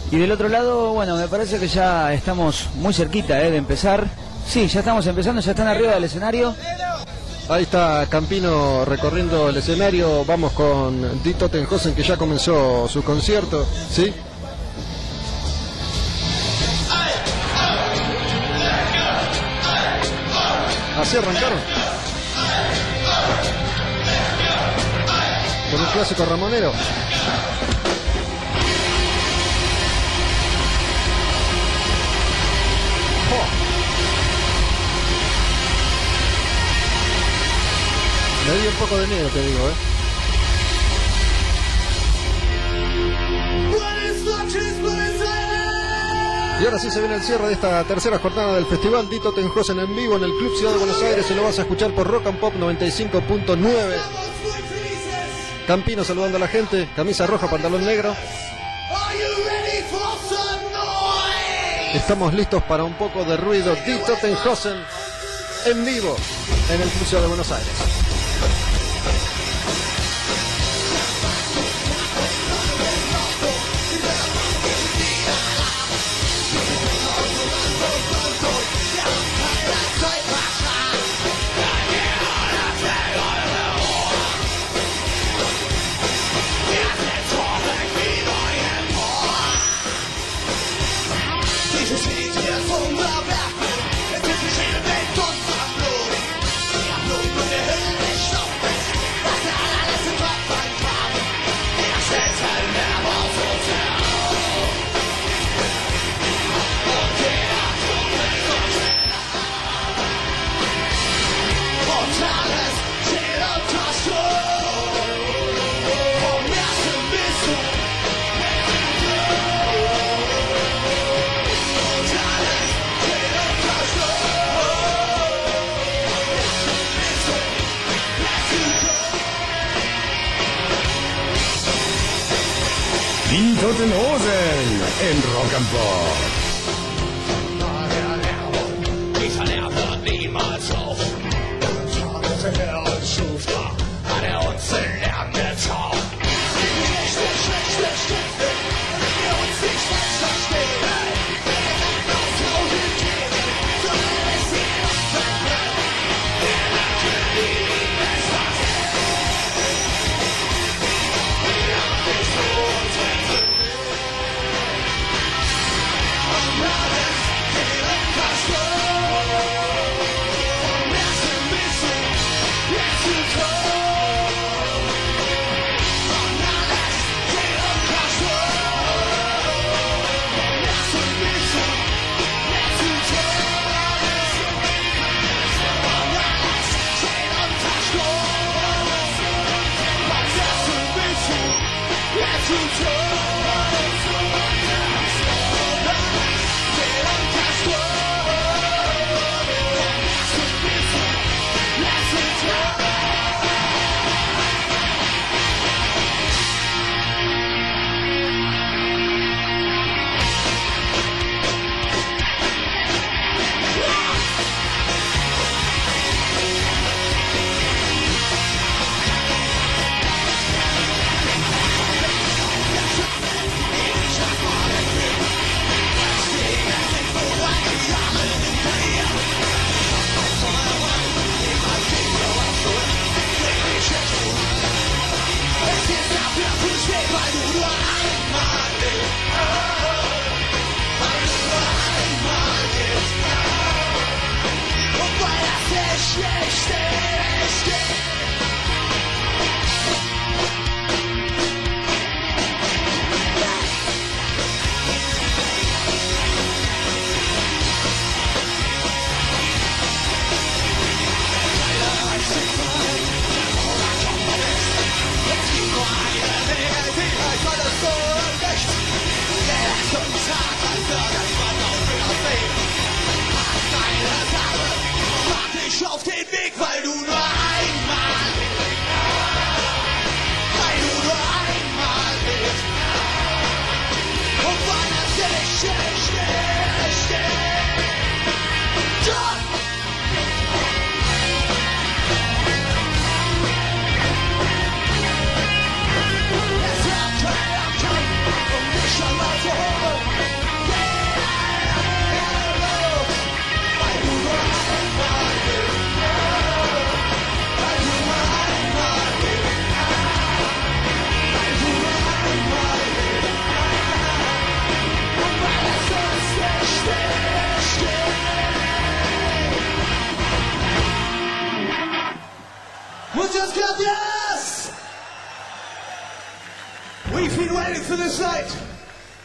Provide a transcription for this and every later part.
Y del otro lado, bueno, me parece que ya estamos muy cerquita de empezar. Sí, ya estamos empezando, ya están arriba del escenario. Ahí está Campino recorriendo el escenario. Vamos con Die Totenhösen, que ya comenzó su concierto, ¿sí? Así arrancaron. Con un clásico ramonero. Me dio un poco de miedo, te digo, Y ahora sí se viene el cierre de esta tercera jornada del festival Die Totenhösen en vivo en el Club Ciudad de Buenos Aires. Se lo vas a escuchar por Rock and Pop 95.9. Campino saludando a la gente, camisa roja, pantalón negro. Estamos listos para un poco de ruido. Die Totenhösen en vivo en el Club Ciudad de Buenos Aires. Die Totenhösen en Rock and Pop. Dieser Nerv hört niemals auf. Der Herr uns schuf da, hat uns den Lärm getan. Schlecht, wenn wir uns nicht falsch verstehen. Auf tausend Wege, so ist die Luft verbrennt. Wir merken nie, es war wir haben dich so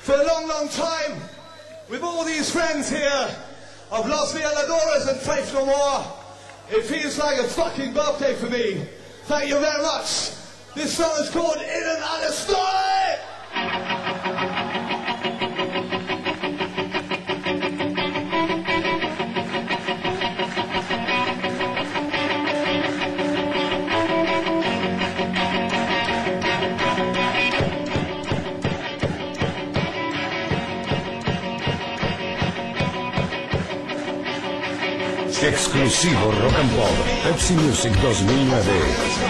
for a long, long time, with all these friends here, of Los Violadoras and Faith No More, it feels like a fucking birthday for me. Thank you very much. This song is called In Another Story! Exclusivo Rock and Pop, Pepsi Music 2009.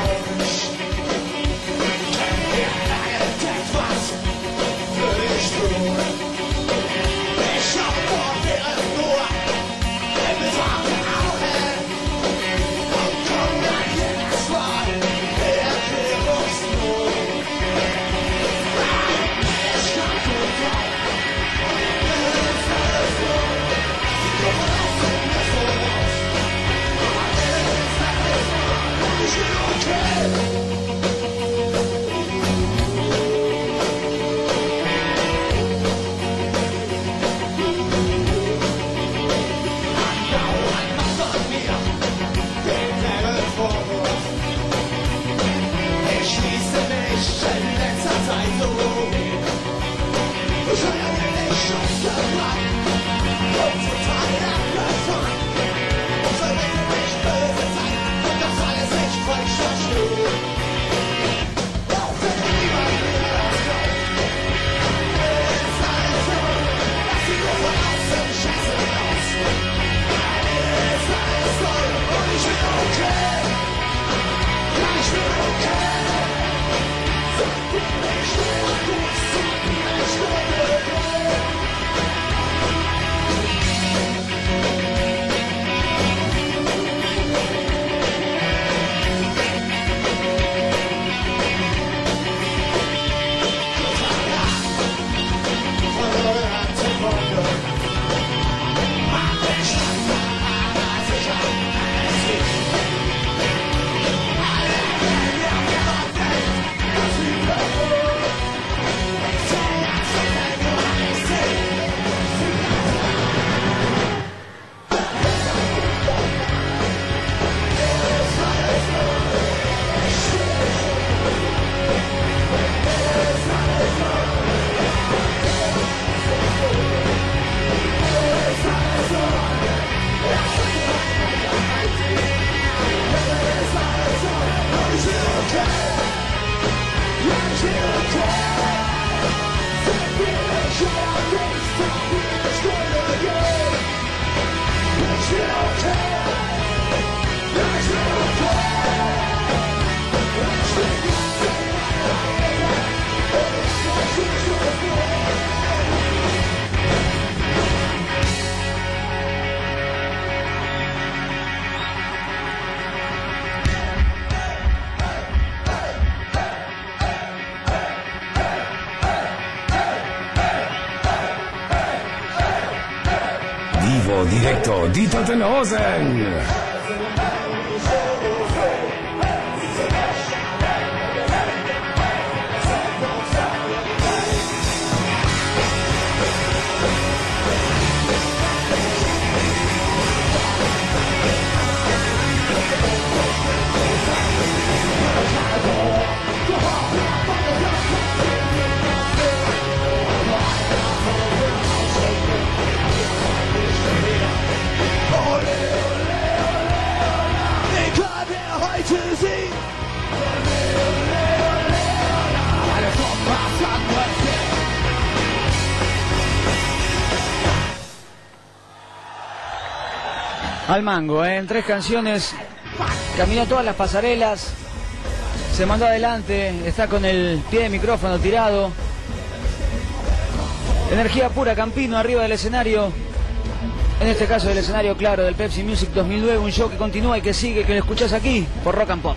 Directo Die Toten Hosen. Al mango, en 3 canciones, caminó todas las pasarelas, se mandó adelante, está con el pie de micrófono tirado. Energía pura, Campino arriba del escenario, en este caso del escenario, claro, del Pepsi Music 2009, un show que continúa y que sigue, que lo escuchás aquí por Rock and Pop.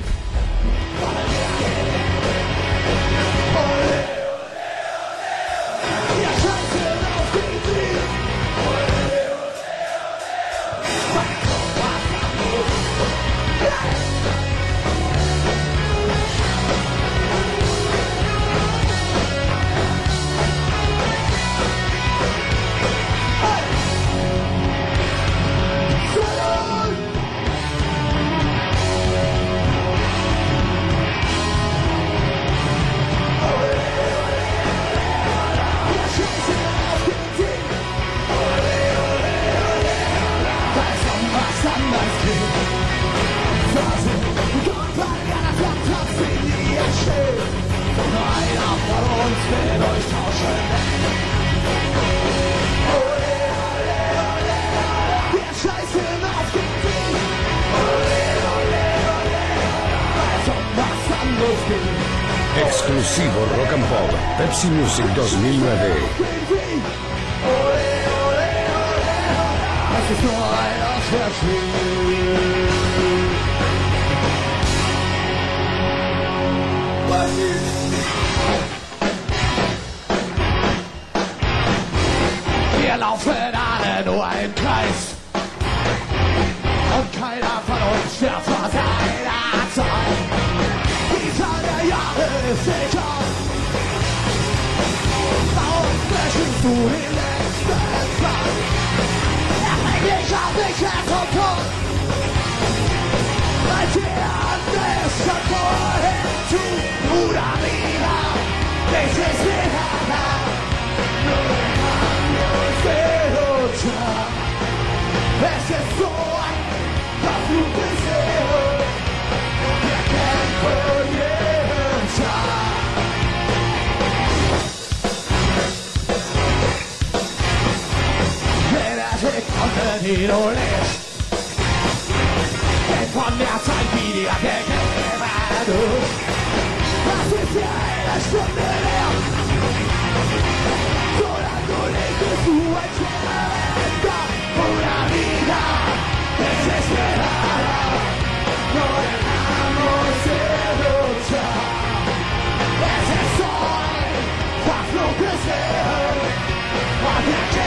exclusivo Rock and Pop Pepsi Music 2009. Wir laufen alle nur im Kreis und keiner von uns stirbt vor seiner Zeit. Die Zahl der Jahre ist egal. Warum brechst du den letzten Fall? Ich hab dich jetzt und tot. Weil der andere ist schon vorhin zu Bruder wieder. This is wieder da. Es ist so ein verfluchtes Leben. Wir kämpfen jeden Tag. Jeder Sekunde, die du lebst, geht von der Zeit, die dir gegeben ist. Das ist ja eine Stunde leer. Solange du lebst, bist du ein Schwerer. Una vida, es esperada, no dejamos de luchar. Ese sol, bajo crecer, hacia que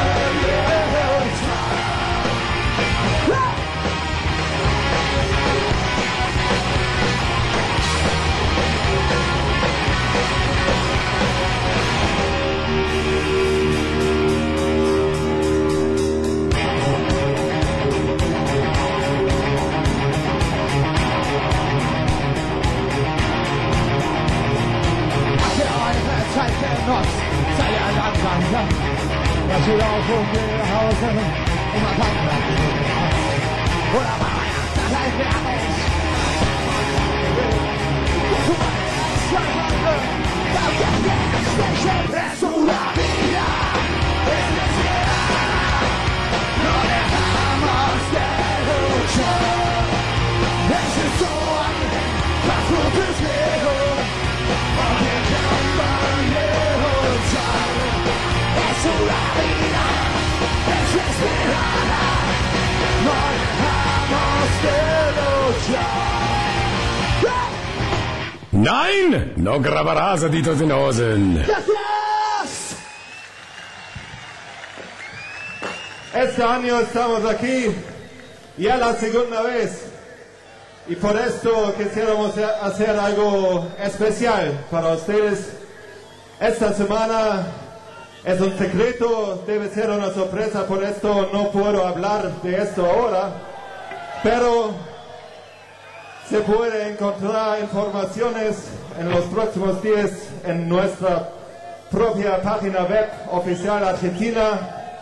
sei ja langsam lang, dass wir auf und nach Hause immer tanken. Oder war ja, das heißt wir nicht. Es ist so ein verfluchtes Leben. Und wir kämpfen jeden Tag. Es ist una vida, es ist esperada. No dejamos de luchar. Nein! No grabarás a ditos in Hosen. ¡Gracias! Este año estamos aquí, ya la segunda vez, y por esto quisiéramos hacer algo especial para ustedes. Esta semana es un secreto, debe ser una sorpresa, por esto no puedo hablar de esto ahora, pero se puede encontrar informaciones en los próximos días en nuestra propia página web oficial argentina,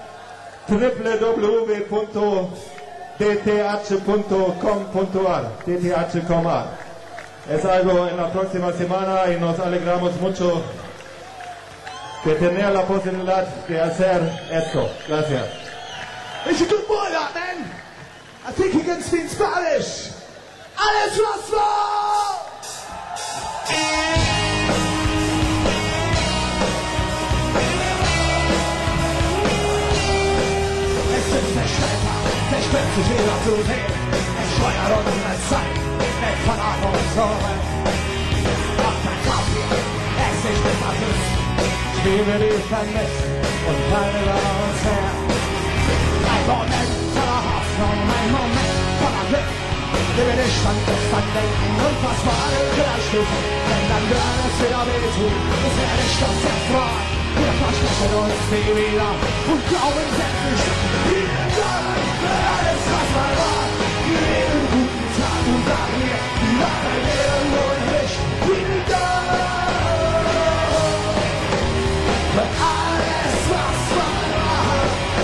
www.dth.com.ar. Es algo en la próxima semana y nos alegramos mucho de tener la posibilidad de hacer esto. Gracias. It's a good boy, that man. I think he can speak Spanish. Alex Russell! Es ist nicht schwer, der spinnt sich wieder zu sehen. Es steuert unsere Zeit mit Verantwortungssorgen. Auf der Kaffee, es ist nicht vermisst. Spiele die vermisst und keine über uns her. Ein Moment voller Hoffnung, ein Moment voller Glück. Lebe nicht an gestern denken und was war gleich ist. Wenn dann wird es wieder wehtun, ist nicht das Erfragen. Wir versprechen uns nie wieder und glauben sämtlich. Wir sagen für alles, was mal war. Jeden guten Tag und sagen wir, die Wahrheit werden wohl nicht wieder. Für alles, was mal war.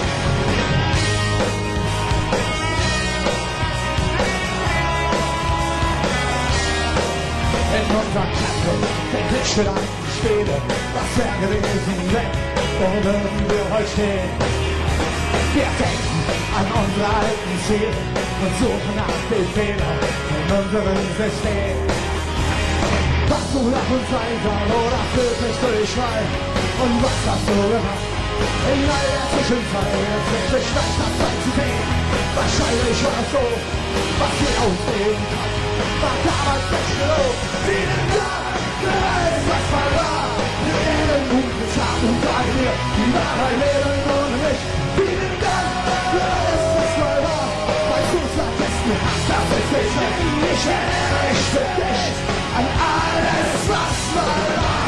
In unserer Klappe, den Tisch für ein Spiele, was wäre gewesen, wenn, wo würden wir heute stehen? Wir denken an unsere alten Ziele und suchen nach den Fehlern in unserem System. Hast du nach uns einsam oder fühlst du dich frei? Und was hast du gemacht? In all der Zwischenzeit, jetzt nicht schlecht nach Zeit zu sehen. Wahrscheinlich war es so, was wir ausnehmen kann. War damals nicht genug. Vielen Dank für alles, was mal war. Wir werden guten Tag und sagen mir, die Wahrheit wäre nur nicht. Vielen Dank für alles, was mal war. Weil du vergessen hast, das ist nicht schlecht. Ich erinnere mich für dich an alles, was mal war.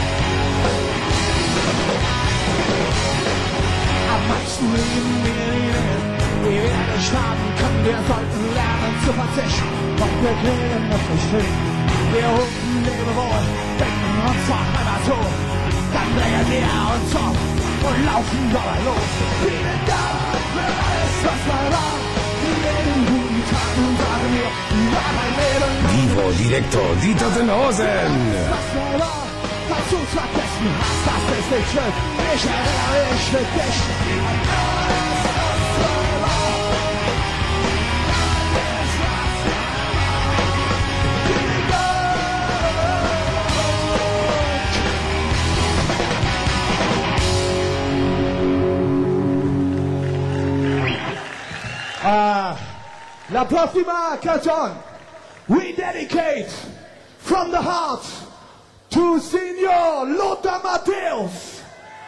Am meisten lieben wir werden starten können, wir sollten lernen zu verzichten. Doch wir kriegen das nicht hin. Wir rufen Lebewohl, denken uns noch einmal so. Dann drehen wir uns um und laufen dabei los. Vielen Dank für alles, was mal war. Wir leben guten Tag und sagen mir, war mein Leben. Vivo Directo di Totenhausen. Was mal war, falls du's vergessen hast, das ist nicht schön. Ich erinnere mich für dich an alles, was mal war. La prossima canzone we dedicate from the heart to Signor Lothar Matthäus.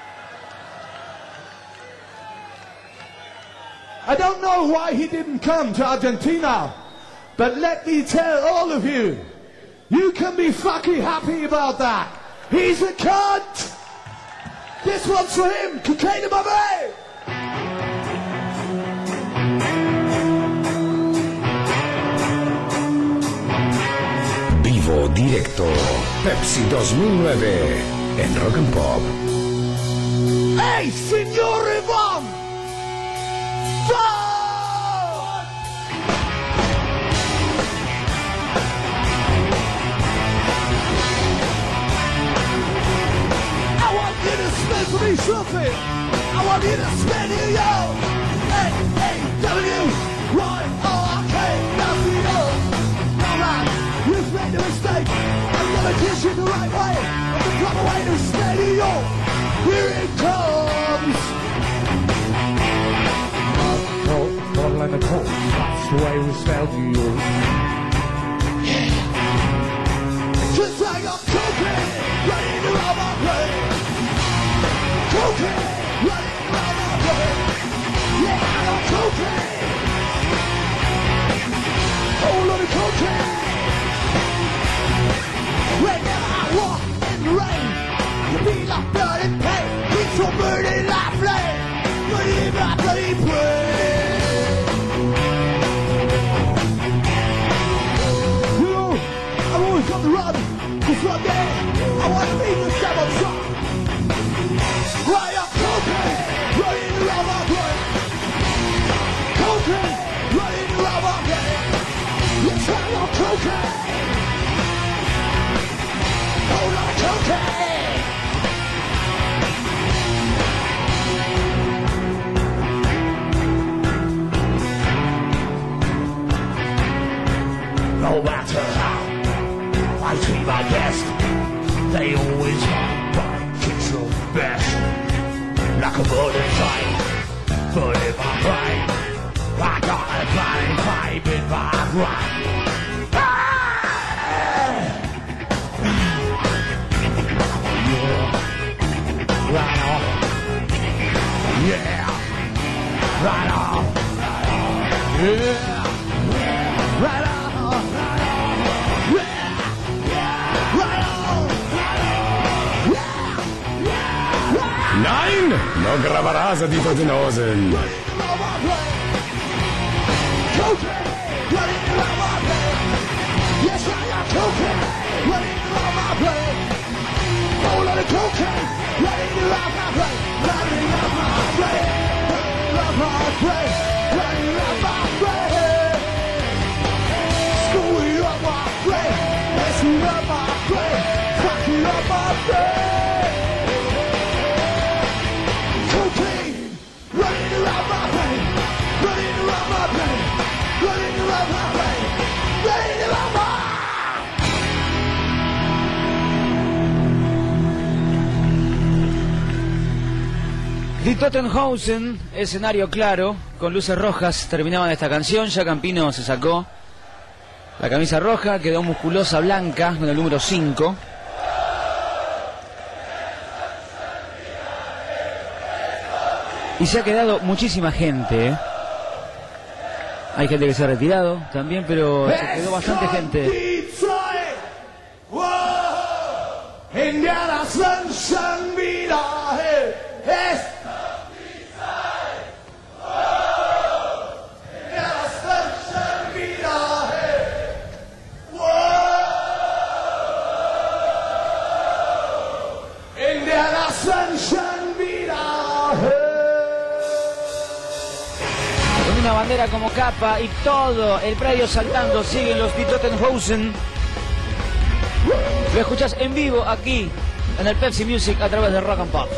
I don't know why he didn't come to Argentina, but let me tell all of you, you can be fucking happy about that. He's a cunt. This one's for him, Cocaine Baby. Vivo Directo Pepsi 2009 en Rock and Pop. Hey, Signor Yvonne! I want you to spin for me something. I want you to spin it, yo. A-A-W-Y-R-K-W-O. Now man, you've made a mistake. I'm gonna teach you the right way. And the proper way to spin it, yo. Here it comes. Bottle and a cork, that's the way we spell to you. Just like I'm cocaine, running around my brain. Cocaine, running around my brain. Yeah, I'm cocaine. Whole lot of cocaine. Whenever I walk in the rain, I feel like blood and pain. It's so burning like flame. Burning my bloody brain. You know, I'm always on the run. Cause one day, I want to be the devil's son. Why I'm cocaine, running around my brain. Cocaine, running around my brain. Yes, I am cocaine. Hold on, cocaine. No matter how I treat my guests, they always find it's the best. Like a butterfly, but in my brain, I got a flying vibe in my brain. Yeah, right on. Yeah, right on. Yeah, right on. Nein, no grabarás a di Totenhausen. Yes, I got cocaine running around my brain. Whole lot of cocaine running around my brain. Running around my brain. Running around my brain. Running around my brain. Screwing up my brain. Messing up my brain. Fucking up my brain. Cocaine running around my brain. Running around my brain. Running around my brain. Running around my Die Totenhausen, escenario claro, con luces rojas, terminaban esta canción. Ya Campino se sacó la camisa roja, quedó musculosa blanca con el número 5. Y se ha quedado muchísima gente, ¿eh? Hay gente que se ha retirado también, pero se quedó bastante gente. Con una bandera como capa y todo el predio saltando, siguen los Die Totenhausen. Lo escuchás en vivo aquí en el Pepsi Music a través de Rock and Pop.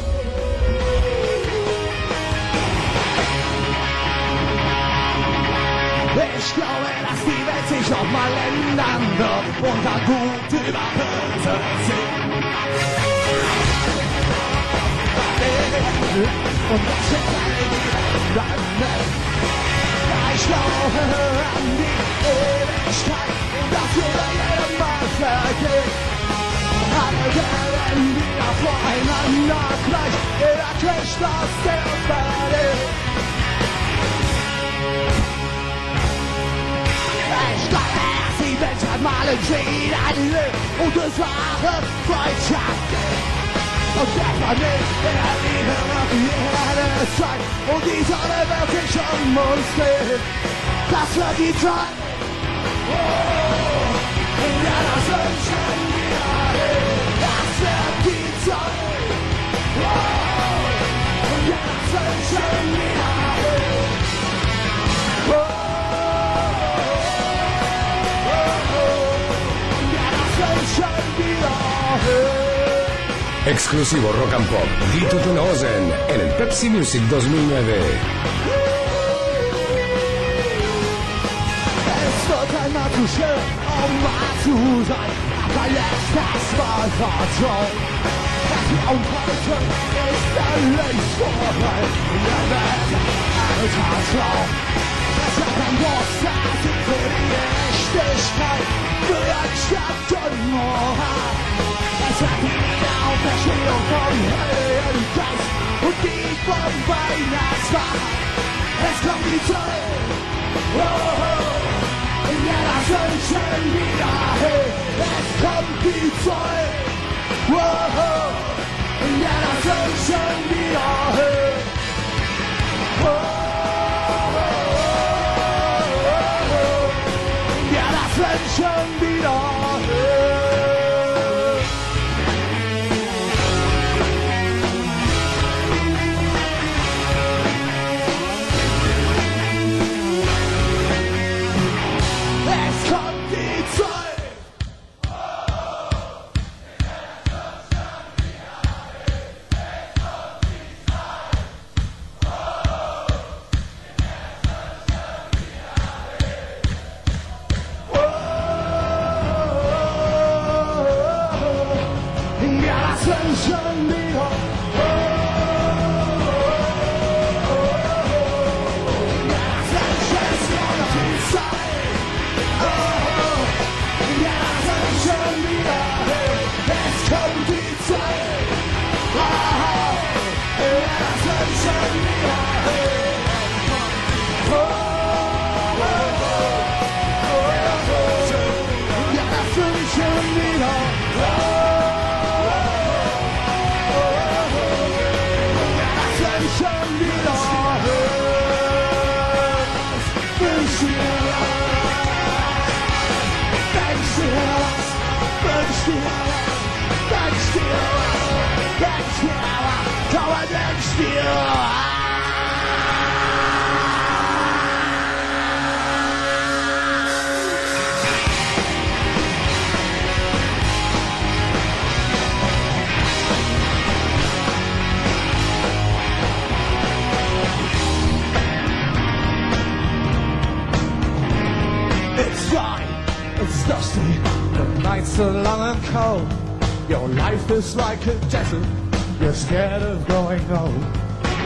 Ich glaube, dass die Welt sich nochmal ändern wird und da gut über böse sehen. Und das sind alle die Welt. Ich glaube an die Ewigkeit und dass jeder jedem mal vergeht. Alle werden wieder voreinander gleich, jeder kriegt das, der verdient. Ich glaube, dass die Menschheit mal entschieden lebt und es wahre Freundschaft gibt. Und der Planet, der Liebe wird jede Zeit und die Sonne wird sich uns drehen. Das wird die Zeit. Ja, das wird schon wieder hin. Das wird die Zeit. Ja, das wird schon wieder hin. Exclusivo Rock and Pop, Die Totenhausen en el Pepsi Music 2009. Es wird einmal zu schön, wahr zu sein, aber jetzt das mal vertrauen. Das Traumhalten ist längst vorbei, der Welt alter Traum. Es hat ein großer Sieg für die Gerechtigkeit, für Anstand und Moral. Es hat die Wiederauferstehung vom Heiligen Geist und die vom Weihnachtsfeier. Es kommt die Zeit, ja, das sind schon wieder hin. Es kommt die Zeit, ja, das sind schon wieder hin. Ja, das sind schon wieder hin. So long and cold, your life is like a desert, you're scared of going home.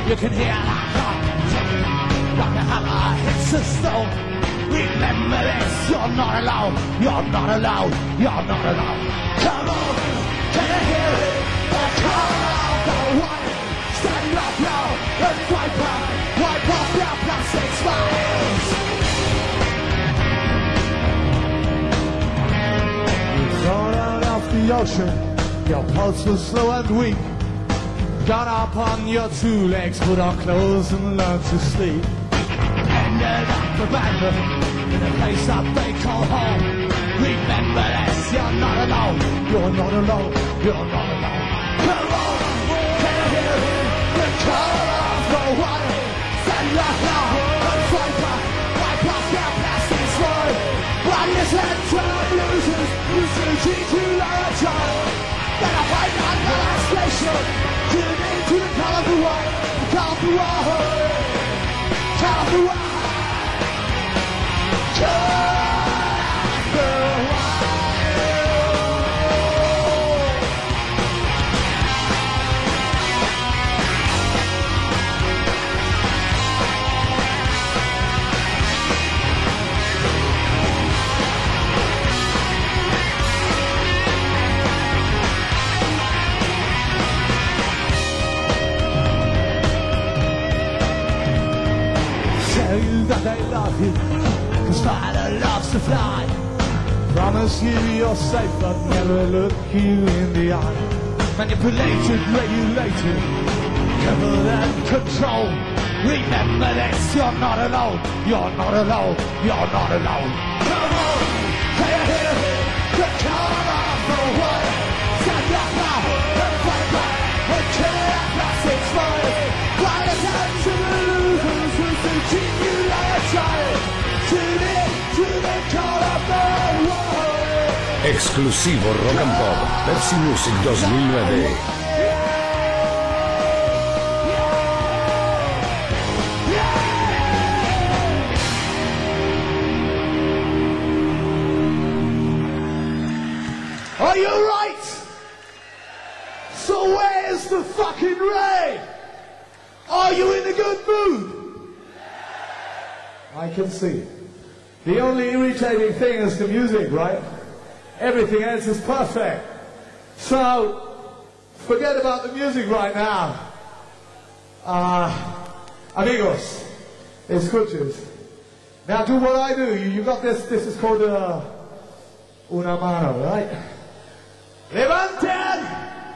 You can hear that clock ticking like a hammer hits a stone. Remember this, you're not alone, you're not alone, you're not alone. Come on, can you hear it? The call of the warning. Stand up now and wipe off your plastic smiles. You've gone out of the ocean, your pulse was slow and weak. Got up on your two legs, put on clothes and learned to sleep. Ended up abandoned in a place that they call home. Remember this, you're not alone, you're not alone, you're not alone. Come on, can you hear it? The call of the warning. Stand up now and fight back, wipe off your plastic sword. While you said to losers, you teach you like a child. Better fight on the last station. Tune into the call of the war, the call of the war, call of the war. Tell you that they love you, 'cause Father loves to fly. Promise you you're safe, but never look you in the eye. Manipulated, regulated, covered and controlled. Remember this, you're not alone, you're not alone, you're not alone. Come on, can you hear it? The call of the warning. Stand up now and fight back and kill that plastic smile. While it's out to the losers who's to treat you like a child. Tune in to the call of the war. Exclusivo Rock and Pop Pepsi Music 2009. Are you right? So where's the fucking rain? Are you in a good mood? I can see. The only irritating thing is the music, right? Everything else is perfect. So, forget about the music right now. Amigos, escuches. Now do what I do. You got this is called una mano, right? Levanten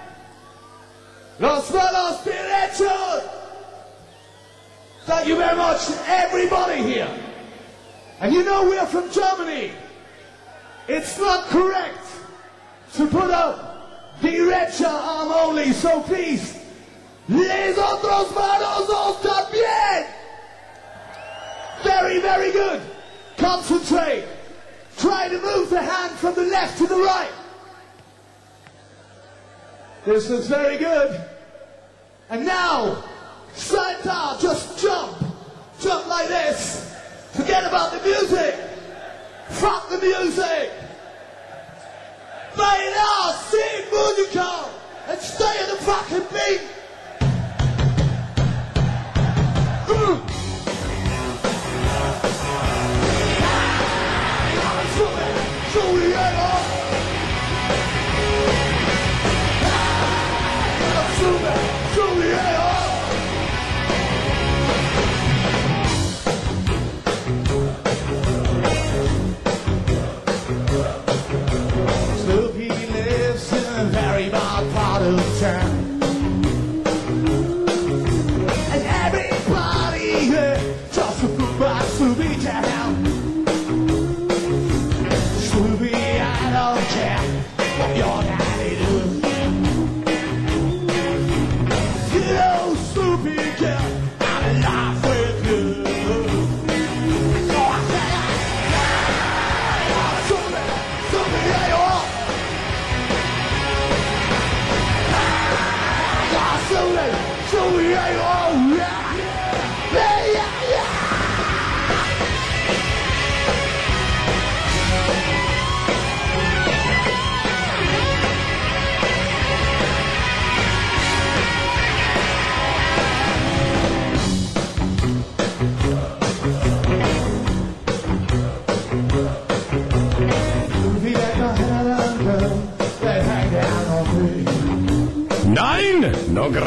los manos derechos. Thank you very much, everybody here. And you know we're from Germany. It's not correct to put up derecha arm only, so please, les otros manos también. Very, very good. Concentrate. Try to move the hand from the left to the right. This is very good. And now, Santa, just jump. Jump like this. Forget about the music. Fuck the music. Bailar sin música. And stay in the fucking beat. Sloopy lives in a very bad part of town.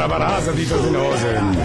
Barasa die Toten Hosen.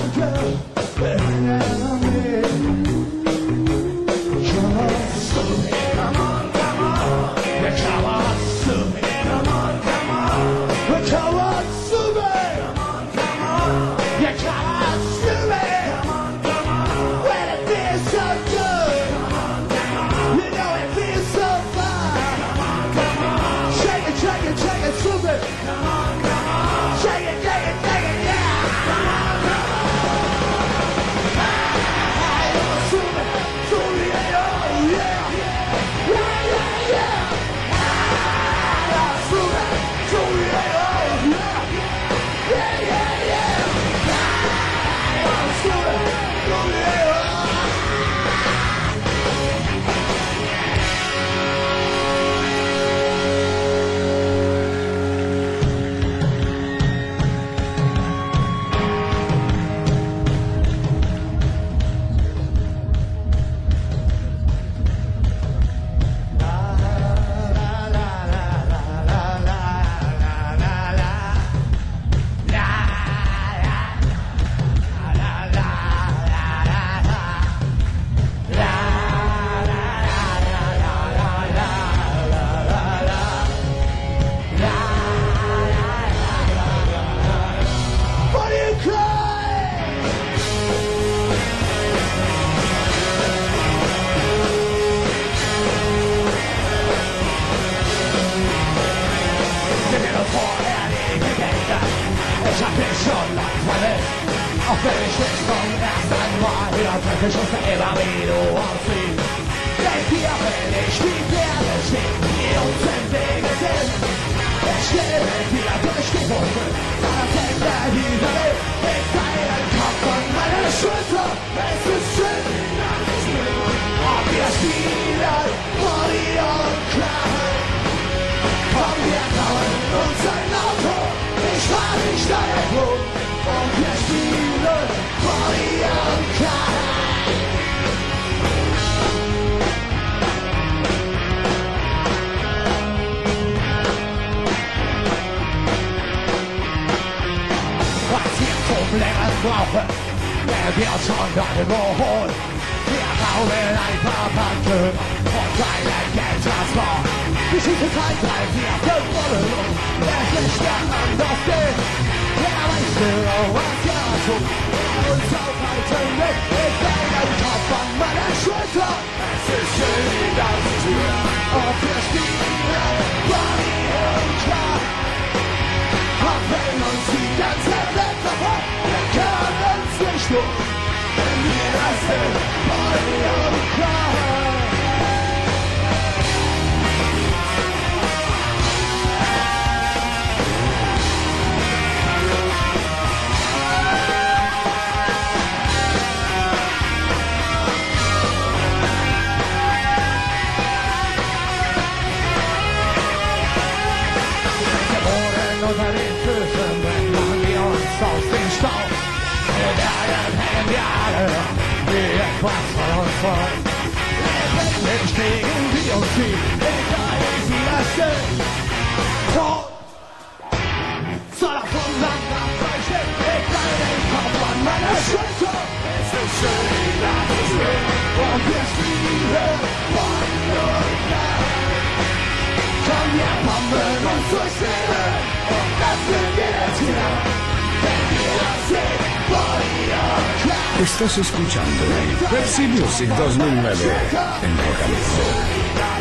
Estás escuchando Pepsi Music 2009 en Rock and Pop.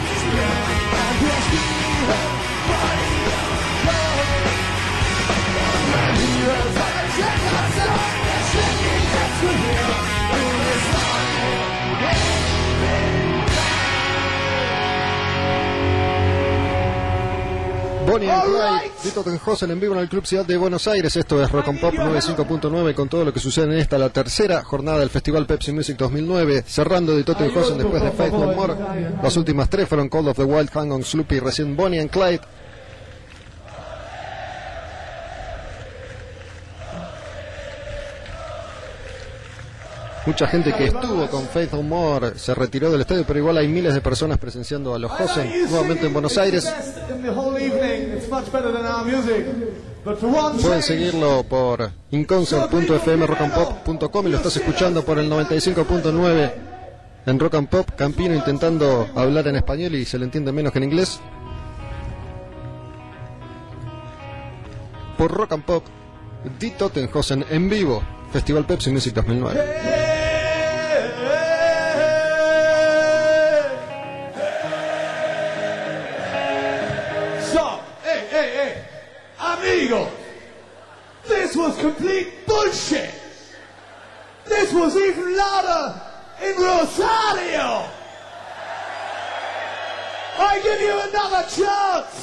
Bonnie and Clyde, Dito Tenhosen en vivo en el Club Ciudad de Buenos Aires. Esto es Rock and Pop 95.9 con todo lo que sucede en esta, la tercera jornada del Festival Pepsi Music 2009. Cerrando Dito Tenhosen después de Faith No More. Las últimas tres fueron Call of the Wild, Hang on Sloopy y recién Bonnie and Clyde. Mucha gente que estuvo con Faith No More se retiró del estadio, pero igual hay miles de personas presenciando a los Hosen nuevamente en Buenos Aires. Pueden seguirlo por inconcert.fm, rockandpop.com, y lo estás escuchando por el 95.9 en Rock and Pop. Campino intentando hablar en español y se le entiende menos que en inglés. Por Rock and Pop, Die Totenhosen en vivo, Festival Pepsi Music 2009. So, hey, amigo, this was complete bullshit. This was even louder in Rosario. I give you another chance.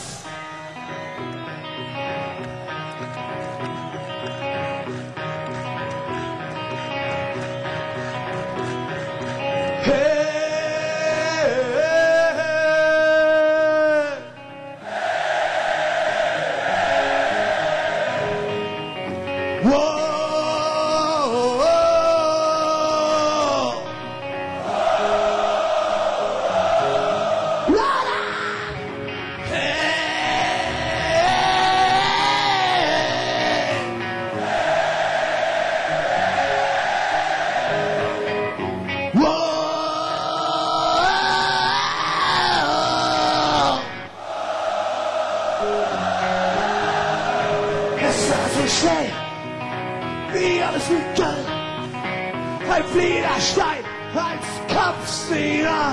Ein Fliederstein als Kampfszene.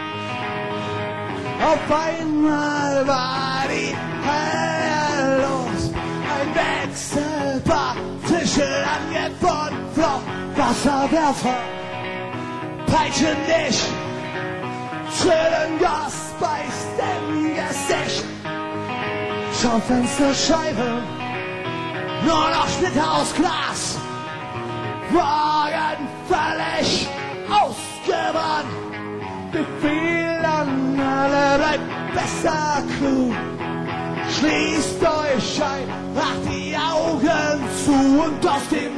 Auf einmal war die Hölle los. Ein Wechselbad zwischen Angebot und Flop. Wasserwerfer peitschen dich. Schrillen Gas beißt im Gesicht. Schaufensterscheibe, nur noch Splitter aus Glas. Wagen völlig ausgebrannt. Befehl an alle, bleibt besser klug. Schließt euch ein, macht die Augen zu und aus dem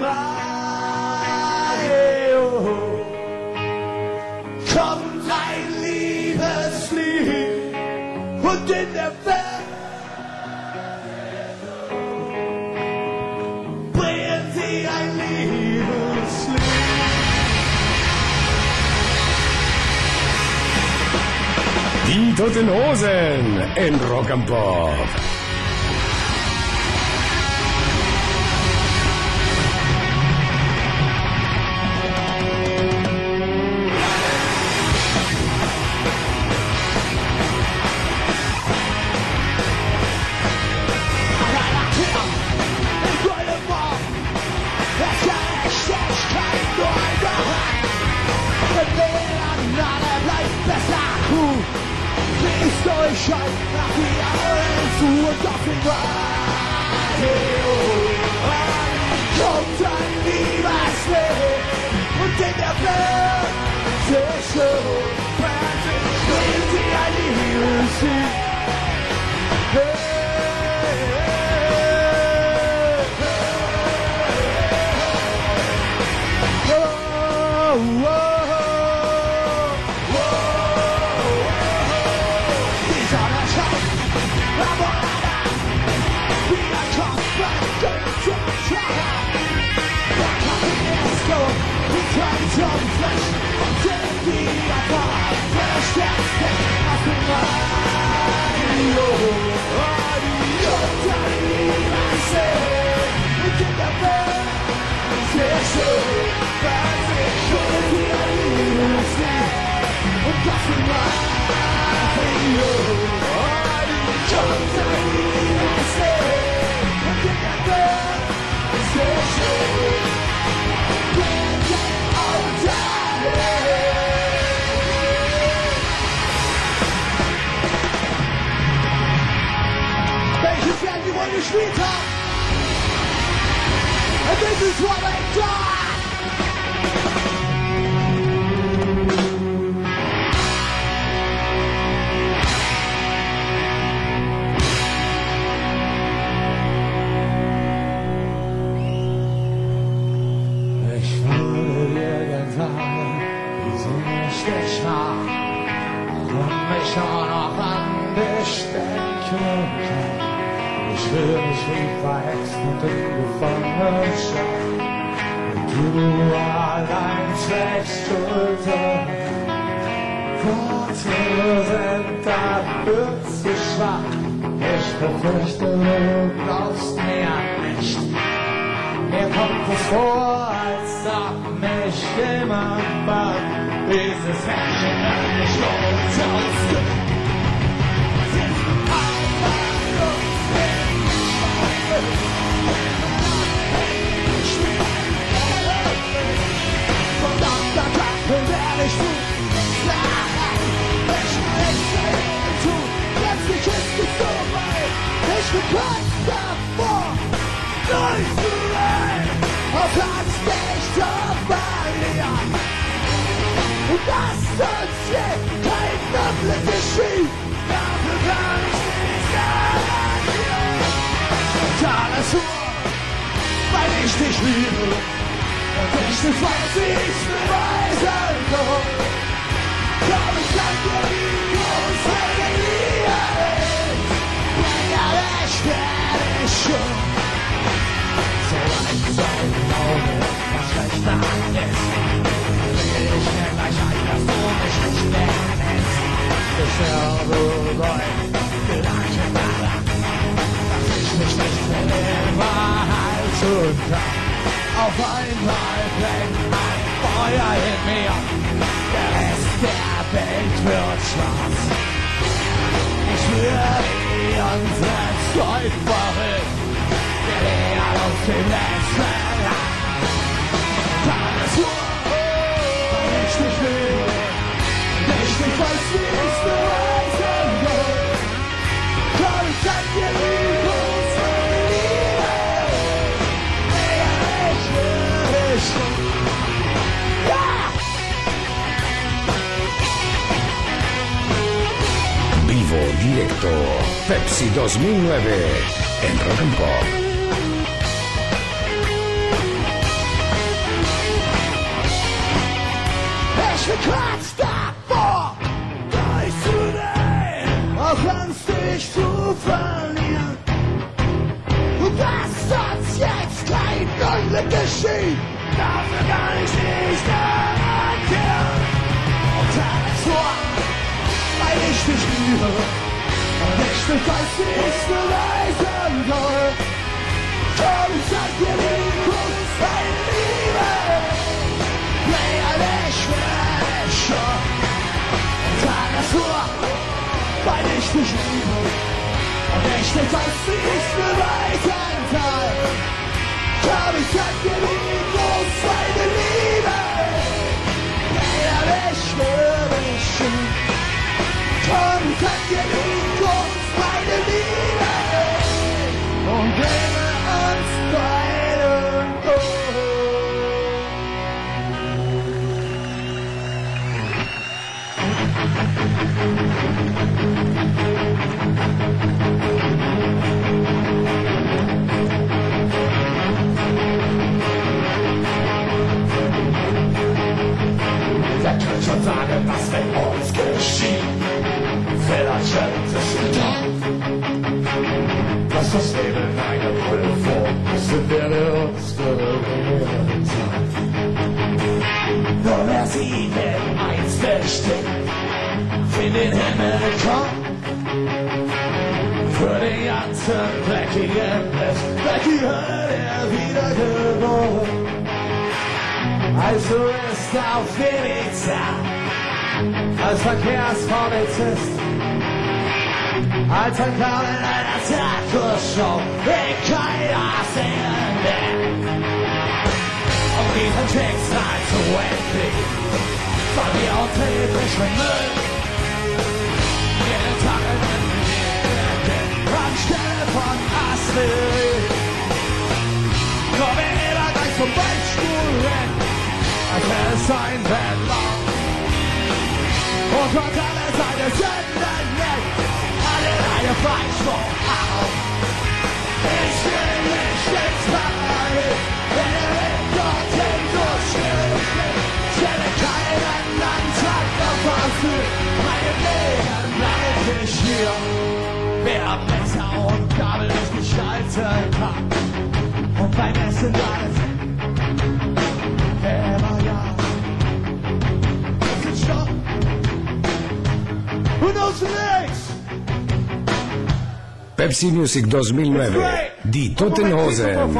Radio kommt ein Liebeslied und in der Welt bringen sie ein Liebeslied. Die Toten Hosen en Rock and Pop. Schließt euch ein, nach die Augen zu und auf den Radio kommt ein Liebeslied und in der Welt zwischen bringt sie ein Liebeslied. Gespielt haben. And this is what they've done. Ich würde dir gern sagen, wie sie nicht dich nach und mich auch noch an dich denken kann. Ich will mich wie verhext und in Gefangenschaft. Und du allein trägst Schulter. Worte sind dafür zu schwach. Ich befürchte, du glaubst mir nicht. Mir kommt es vor, als ob mich jemand bat, dieses Herrchen an mich runterst. Verdammter Kampf werde ich tun. Ich will tun. Plötzlich ist es so weit. Ich bin kurz davor, durchzurennen. Auf Platz nicht zu verlieren. Und das uns je kein doppeltes Spiel. Dafür kann ich nicht garantieren. Alles nur, weil ich dich liebe. Und ich nicht weiß, wie ich's beweisen soll. Komm, ich sag dir, wie groß meine Liebe ist. Ja, ich werde ich schon. So langsam im Auge, was schlecht daran ist. Will ich mir gleich ein, dass du mich nicht mehr nennst. Ich habe Gold, Gedanken daran, dass ich mich nicht mehr immer halten kann. Auf einmal brennt ein Feuer in mir, der Rest der Welt wird schwarz. Ich spüre, wie unser Zeug verrückt, wir nähern uns dem letzten Land. Alles nur, weil ich dich liebe, und ich nicht weiß, wie ich's beweisen soll. Komm, ich sag dir, wie groß meine Liebe ist. Vivo directo Pepsi 2009 en Rock and Pop. Ich bin kurz davor, durchzudrehen, auch Angst dich zu verlieren. Und was sonst jetzt kein Unglück geschieht, dafür kann ich nicht garantieren. Und alles nur, weil ich dich liebe und ich nicht weiß, wie ich's beweisen soll. Komm, ich sag dir, wie groß deine Liebe ist. Ja, ich werde schon. Und alles nur, weil ich dich liebe und ich nicht weiß, wie ich's beweisen soll. Komm, ich sag dir, wie groß meine Liebe ist. Ja, ich werde schon. Komm, ich sag dir, wie groß meine Liebe ist. Und gebe uns beiden Wer kann schon sagen, was mit uns geschieht? Vielleicht scheint es doch, dass das Leben eine Prüfung ist, in der wir uns gewählt haben. Nur wer sieht, wenn eins bestimmt, in den Himmel kommt, für den ganzen dreckigen Rest, wird die Hölle wieder geboren. Also ist auf wenig Zeit, als Verkehrspolizist, als ein Clown in einer Zirkusshow, den keiner sehen will. Um diesen Schicksal zu entfliehen, von mir unträglichen Müll. Jeden Tag in den Leben, anstelle von Asteroid. Komm jeder gleich zum Beichtstuhl hin, als wäre es ein Wettlauf. Und von der Seite senden nicht alle deine Freispruch auf. Ich will nicht ins Paradies, wenn der Weg dorthin so schnell geht. Stelle keinen Antrag auf Asyl, mein Leben bleibt ich hier. Wer Messer und Gabel ist nicht nacionales. Who knows the lyrics? Pepsi Music 2009 di Tottenhausen.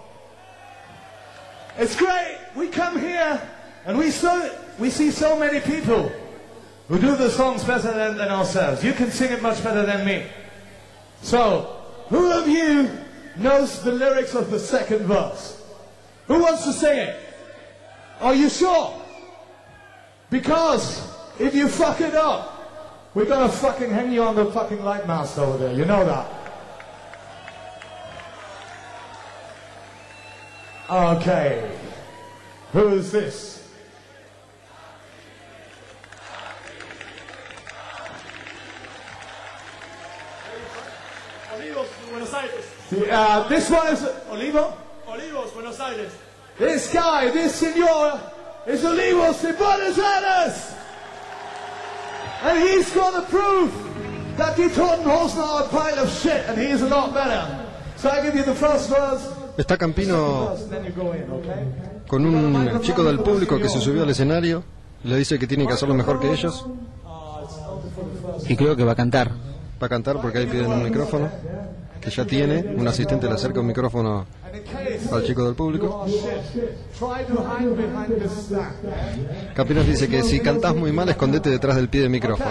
It's great. We come here and we see so many people who do the songs better than ourselves. You can sing it much better than me. So, who of you knows the lyrics of the second verse? Who wants to sing it? Are you sure? Because if you fuck it up, we're gonna fucking hang you on the fucking light mast over there. You know that? Okay. Who's this? Olivos, Buenos Aires. This one is Olivo. Olivos, Buenos Aires. This guy, this senor, is Olivos de Buenos Aires. And he's gonna prove that the Tottenhausen are a pile of shit and he's a lot better. So I give you the first verse. Está Campino And then you go in, okay? con un chico del público que se subió al escenario. Le dice que tiene que hacerlo mejor que ellos. Y creo que va a cantar. Va a cantar porque ahí piden un micrófono que ya tiene. Un asistente le acerca un micrófono al chico del público. Try to hide behind this stack. Campino dice que si cantás muy mal, escondete detrás del pie de micrófono.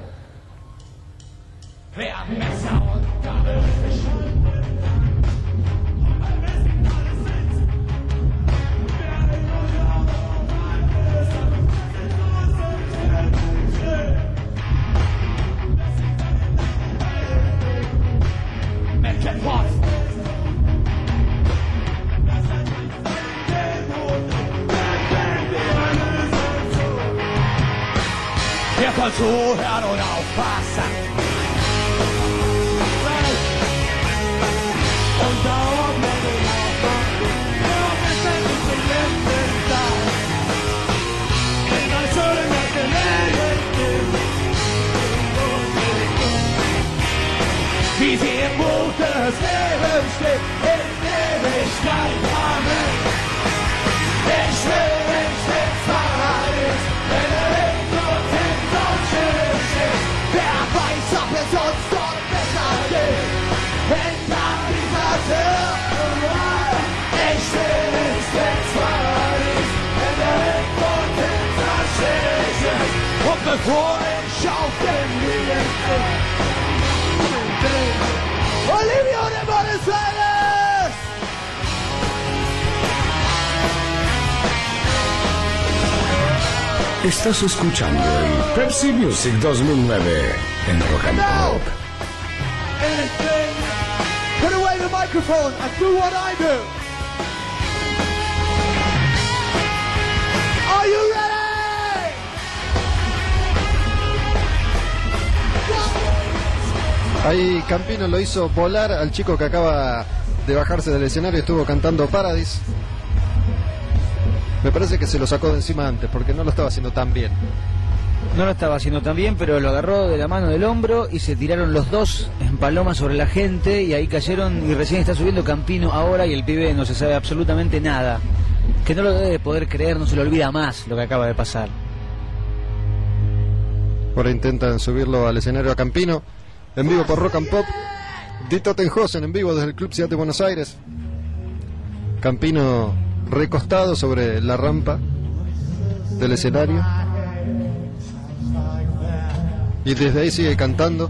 Ihr könnt zuhören und aufpassen. Und dauert mir die Laufbahn. Ja, wir sind nicht zum letzten Tag. In der Schule mit dem Leben. Wie sie im Buch des Lebens steht, in Ewigkeit. Amen. Ich will nicht ins Paradies, wenn der Weg dorthin so schön ist. Wer weiß, ob es uns dort besser geht. Hinter dieser Tür. Ich will nicht ins Paradies, wenn der Weg dorthin so schön ist. Und bevor ich auf den Liegen bin, Olivia de Buenos Aires! Estás escuchando el Pepsi Music 2009 en Rock and Pop. Anything. Put away the microphone and do what I do. Are you ready? Ahí Campino lo hizo volar al chico que acaba de bajarse del escenario. Estuvo cantando Paradise. Me parece que se lo sacó de encima antes porque no lo estaba haciendo tan bien. No lo estaba haciendo tan bien, pero lo agarró de la mano del hombro y se tiraron los dos en paloma sobre la gente y ahí cayeron y recién está subiendo Campino ahora y el pibe no se sabe absolutamente nada. Que no lo debe poder creer, no se le olvida más lo que acaba de pasar. Ahora intentan subirlo al escenario a Campino. En vivo por Rock and Pop. Die Tottenhausen en vivo desde el Club Ciudad de Buenos Aires. Campino recostado sobre la rampa del escenario. Y desde ahí sigue cantando.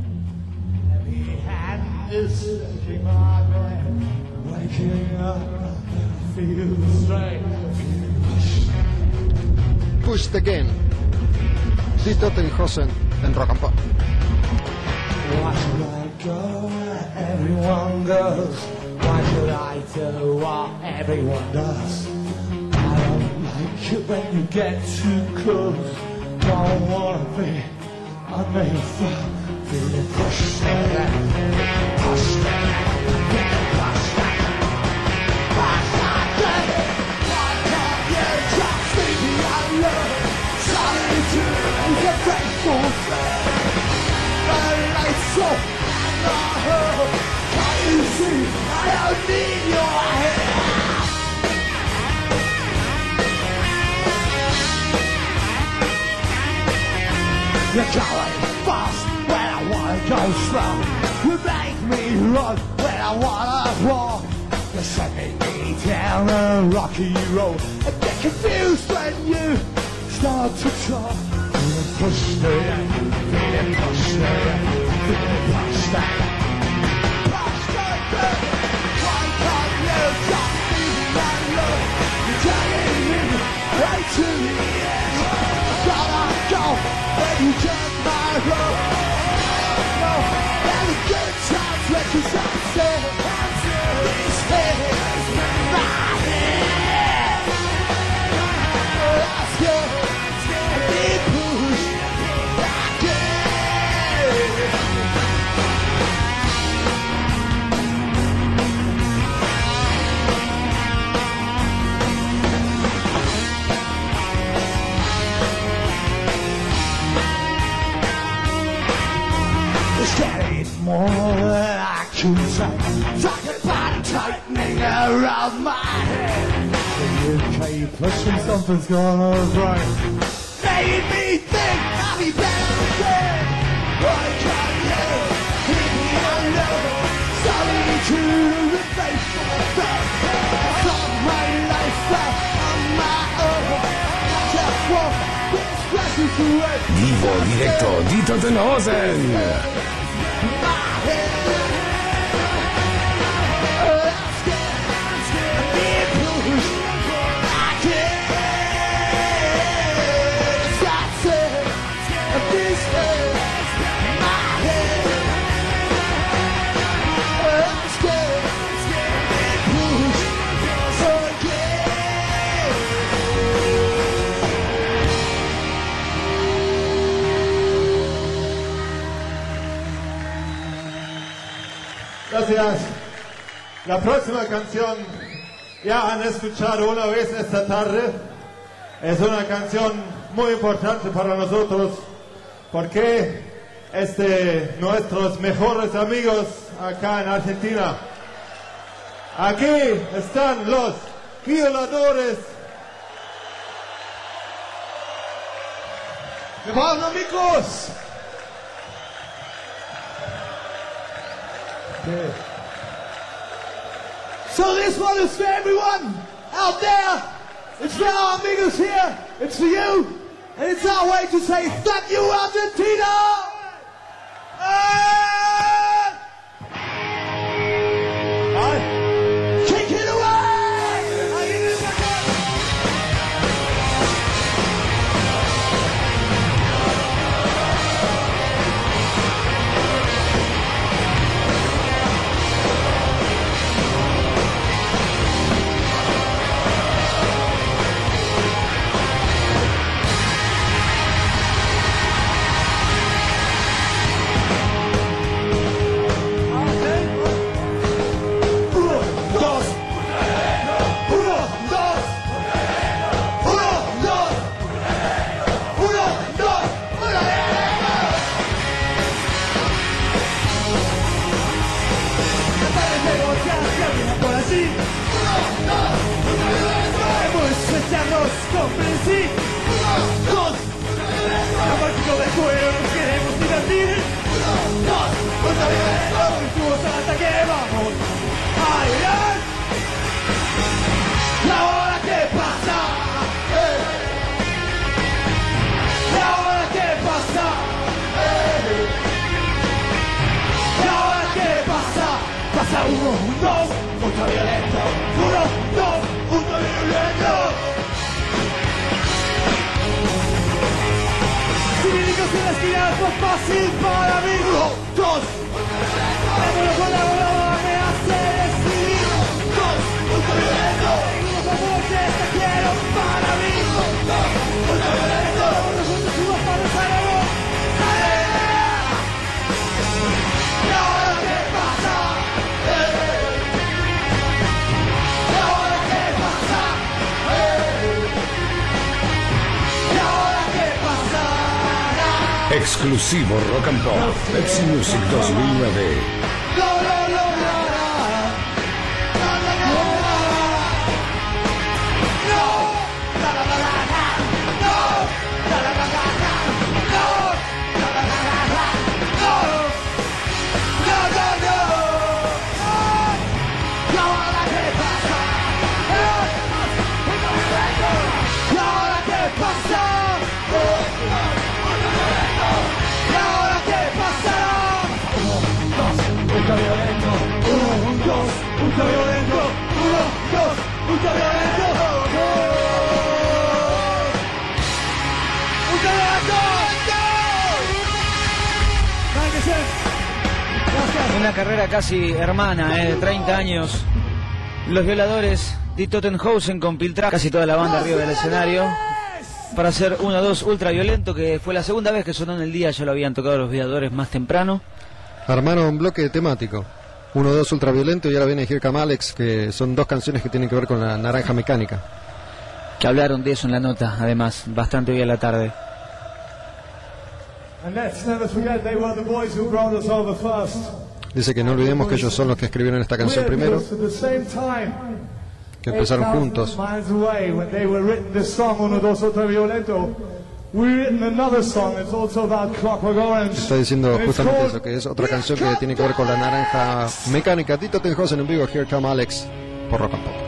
Pushed Again. Die Tottenhausen en Rock and Pop. Why should I go where everyone goes? Why should I do what everyone does? I don't like it when you get too close. Don't wanna be I'm made for being pushed back, pushed back, getting pushed back, pushed back. Why can't you just leave me alone? Solitude is a faithful friend. My life's so and I hope. Can't you see I don't need your help? You're going fast when I wanna go slow. You make me run when I wanna walk. You're sending me down a rocky road. I get confused when you start to talk. Feeling frustrated, feeling frustrated, feeling frustrated. Frustrated. Why can't you just leave me alone? You're taking me right to the end. Gotta go when you take my road. No, and the good times let you sunset. This head is my head. Let's go. Be pushed back in. It's getting more than I can say. Talking about it tightening around my head. The UK pushing something's gonna break. Made me think I'll be better again. Why can't you leave me alone? Solitude and faithful faith. Some my life on my own. Just walk this blessing away. Vivo directo di Tottenhausen. Gracias. La próxima canción ya han escuchado una vez esta tarde. Es una canción muy importante para nosotros porque es de nuestros mejores amigos acá en Argentina. Aquí están los violadores. ¡Me van, amigos! Okay. So this one is for everyone out there. It's for our amigos here. It's for you. And it's our way to say thank you, Argentina! Kick it away! comprensivo. Dos. A partido del cuero nos queremos divertir. Dos. Contra violento, virtuoso al ataque, vamos. ¡Ay, ay! ¿Y ahora qué pasa? ¿Y ahora qué pasa? ¿Y ahora qué pasa? Pasa uno, dos, ultra violento. Uno, dos, ultra violento. Cirílicos en la esquina, es más fácil para mí. Uno, dos, vámonos con la bola, me hace decidir. Dos, ultra violento. Ninguno como te quiero para mí. Dos, ultra violento. Vámonos juntos y vos para esa voz. ¿Y ahora qué pasa? ¿Y ahora qué pasa? ¿Y ahora qué pasará? Exclusivo Rock and Pop, Pepsi Music 2009. pasa? ¿Y ahora qué pasará? 1, 2, ultraviolento. 1, 2, ultraviolento. 1, 2, ultraviolento. Una carrera casi hermana, de 30 años. Los Violadores, Die Totenhausen con Piltrafa, casi toda la banda arriba del escenario, para hacer 1-2 Ultraviolento, que fue la segunda vez que sonó en el día. Ya lo habían tocado los Violadores más temprano. Armaron un bloque temático. 1-2 Ultraviolento y ahora viene Here Come Alex, que son dos canciones que tienen que ver con la naranja mecánica. Que hablaron de eso en la nota, además, bastante hoy a la tarde. And let's never forget they were the boys who brought us over first. Dice que no olvidemos que ellos son los que escribieron esta canción primero, que empezaron juntos. Está diciendo justamente eso, que es otra canción que tiene que ver con la naranja mecánica. Die Totenhausen en vivo, Here Come Alex, por Rock and Pop.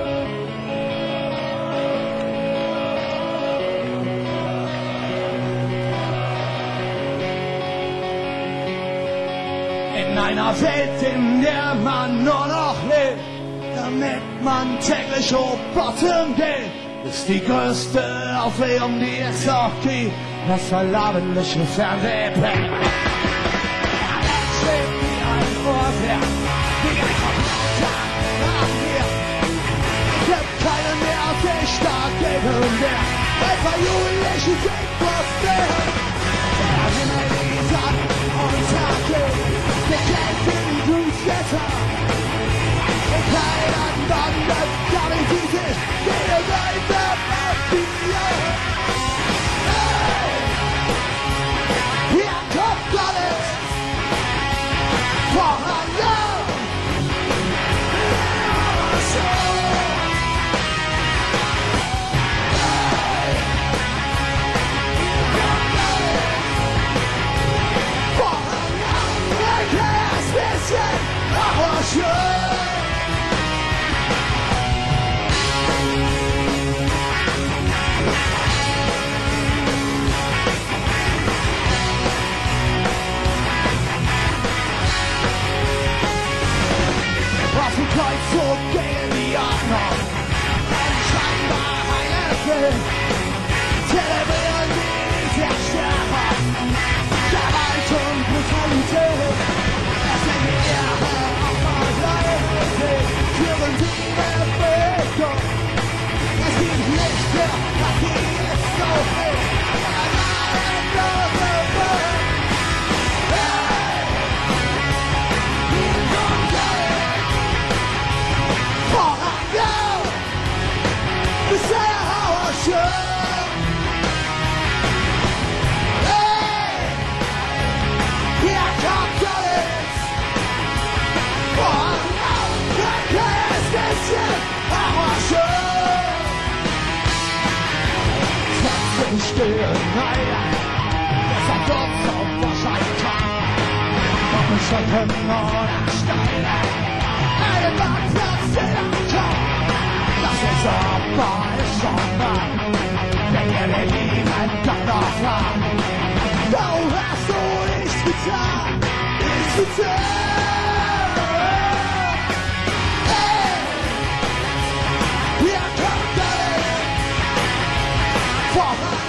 In einer Welt, in der man nur noch lebt, damit man täglich auf Bottom geht, ist die größte Aufregung, die es noch gibt, das verlaubliche Fernsehbild. Alex schwebt wie ein Uhrwerk, die geht vom Tag nach mir. Ich hab keinen mehr auf den Start gegen der, ein paar Jugendliche sind frustriert. Der Himmel liegt an und Tag geht. The dancing Bruschetta. The kind of fun that coming pieces. They are right back up the air. Here comes Alex. For her love. Kreuzung gegen die Ordnung, entscheidbar heile Film, zelebrieren die Zerstörung, Gewalt und Brutalität, es sind ihre Opfer, führen sie Bewegung, es gibt nichts mehr, was sie jetzt so will, naja, das hat uns auf Wahrscheinlichkeit. Ob es Schuppen oder Steine, einen Marktplatz in der Kopf. Das ist aber ist schon wahr, wenn wir den lieben Gott noch haben. Du hast so nichts getan, nichts getan. Hey, hier kommt alles voran.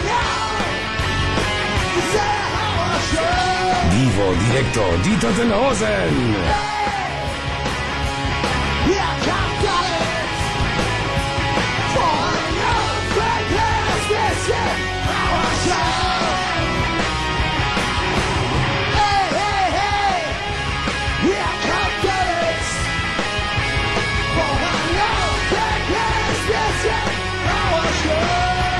Vivo directo, Die Totenhausen. Here comes Alex. For your greatness, this is our show. Hey, hey, hey. Here comes Alex. For your greatness, this is our show.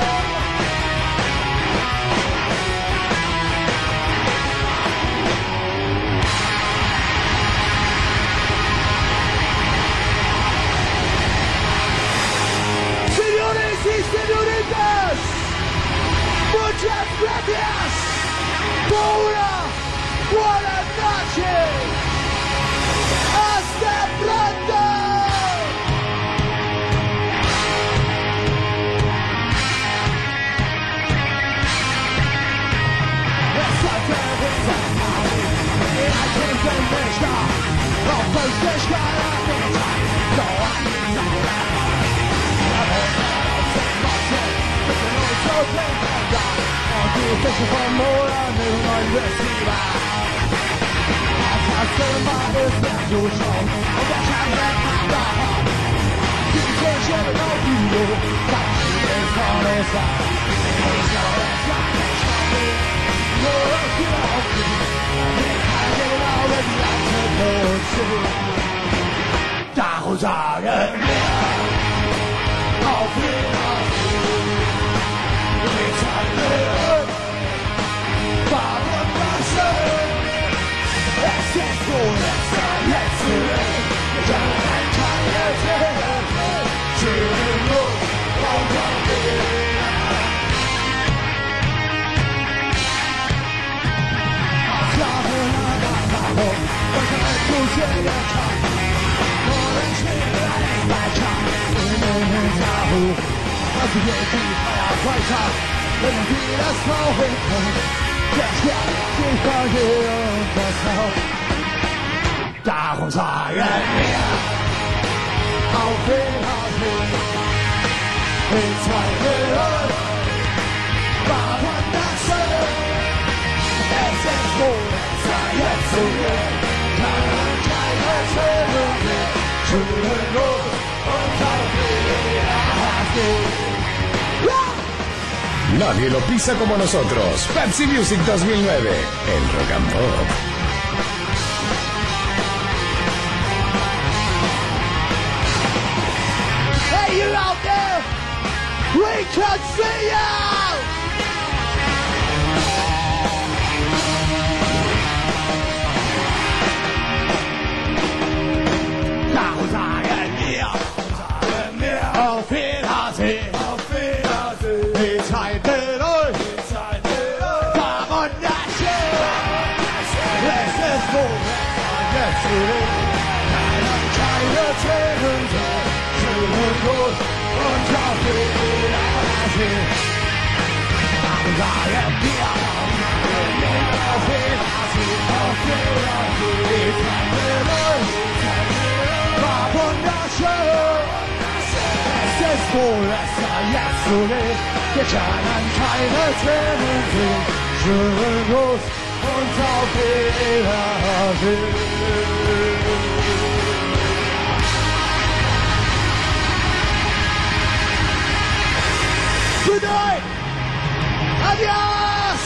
Señoritas, muchas gracias por una buena noche. Hasta pronto. 大轰炸人面，好拼好拼，为残忍，把我打死。SS 过来，SS 让人看得见，只能往旁边。大河那大大河，我看出现了场。I could get deep, I quite hard. Let me be that small hit. Just got keep on here, that's how. 大轰炸人面，好飞好飞，被踩的人，把团打碎。SS 过SS 看开了车轮，只能够逃避。 Nadie lo pisa como nosotros. Pepsi Music 2009 en Rock and Pop. Hey, you out there! We can see you! 大轰炸人面，好飞好飞，好飞好飞，你踩的人，把我拿下。Let's just go, let's go. 开了开了车轮子，只能够往上飞来飞。大轰炸人面，好飞好飞，好飞好飞，你踩的人。把我拿下 SS 过来SS 别家难开的车轮子，只能够往早飞下去。Good night! Adios!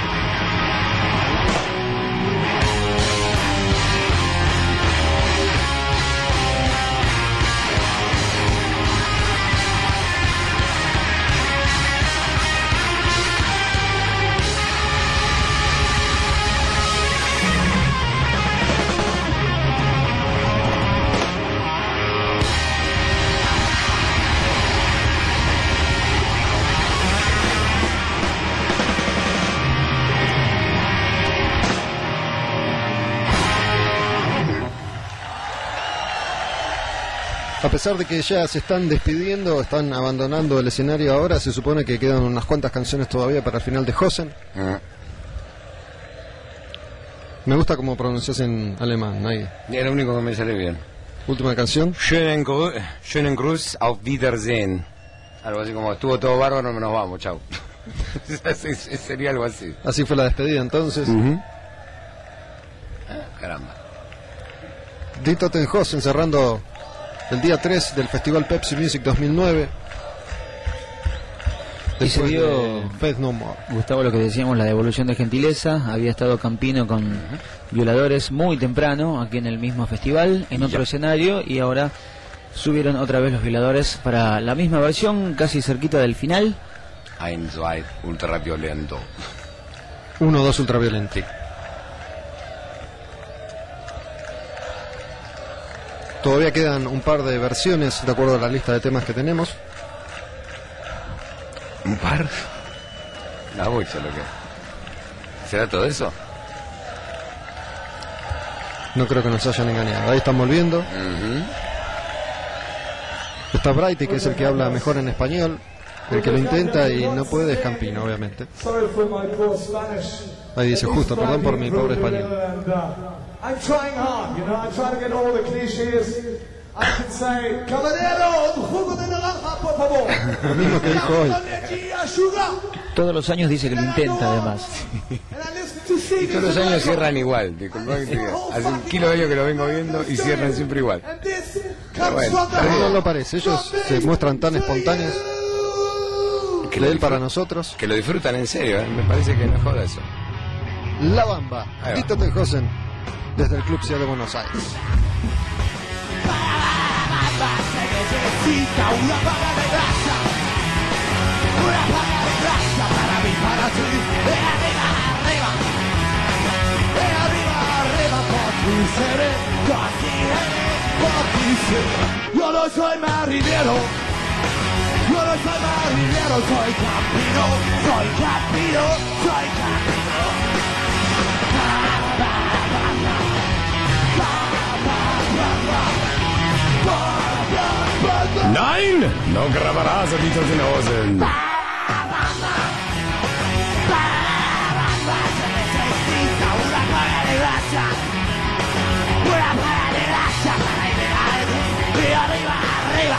A pesar de que ya se están despidiendo, están abandonando el escenario ahora, se supone que quedan unas cuantas canciones todavía para el final de Hosen. Me gusta cómo pronuncias en alemán, Nike. Es lo único que me sale bien. Última canción. Schönen Gruß, auf Wiedersehen. Algo así como, estuvo todo bárbaro, nos vamos, chau. Sería algo así. Así fue la despedida entonces. Caramba. Die Toten Hosen cerrando el día 3 del Festival Pepsi Music 2009. Y se dio, Faith No More. Gustavo, lo que decíamos, la devolución de gentileza. Había estado Campino con Violadores muy temprano, aquí en el mismo festival, en otro escenario, y ahora subieron otra vez los Violadores para la misma versión, casi cerquita del final. Ein, zwei, ultraviolento. 1, 2, ultraviolento. Todavía quedan un par de versiones de acuerdo a la lista de temas que tenemos. ¿Un par? La bocha, lo que. ¿Será todo eso? No creo que nos hayan engañado. Ahí están volviendo. Está Brighty, que es el que habla mejor en español. El que lo intenta y no puede es Campino, obviamente. Sorry for my poor Spanish. Ahí dice justo, perdón por mi pobre español. I'm trying hard, you know, I'm trying to get all the cliches. I can say, caballero, un jugo de naranja, por favor. Lo mismo que dijo hoy. Todos los años dice que lo intenta, además. Y todos los años cierran igual. Disculpa que te diga. Hace un kilo de años que lo vengo viendo y cierran siempre igual. Pero bueno, Pero no lo parece, ellos se muestran tan espontáneos. De él para nosotros. que lo disfrutan en serio, ¿eh? Me parece que no joda eso. La Bamba, Ahí va. Tito Tenjosen, desde el Club Ciudad de Buenos Aires. Necesita una paga de grasa, una paga de grasa para mí, para ti. De arriba, arriba, de arriba, arriba, por ti seré, por ti seré. Yo no soy marinero, yo no soy marinero, soy campino, soy campino, soy campino. Nein, no grabarás a Tito Tenjosen. Necesita una paga de grasa, una paga de grasa para ir de arriba, arriba.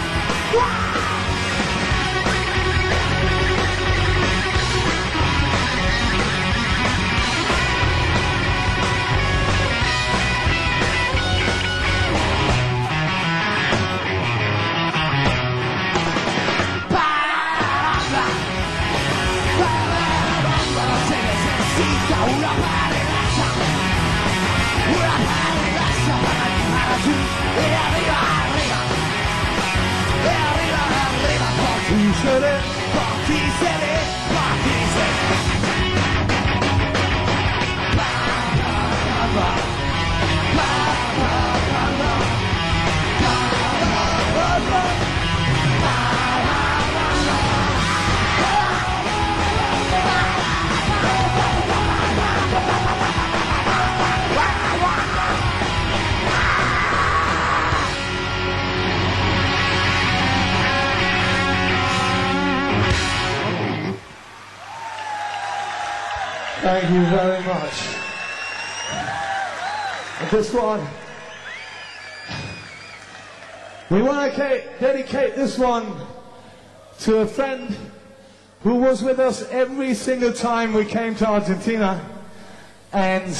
Una paga de grasa, una paga de grasa para ti, de arriba, arriba, de arriba, arriba, por ti seré, por ti seré, por ti seré. Thank you very much. And this one, we want to dedicate this one to a friend who was with us every single time we came to Argentina, and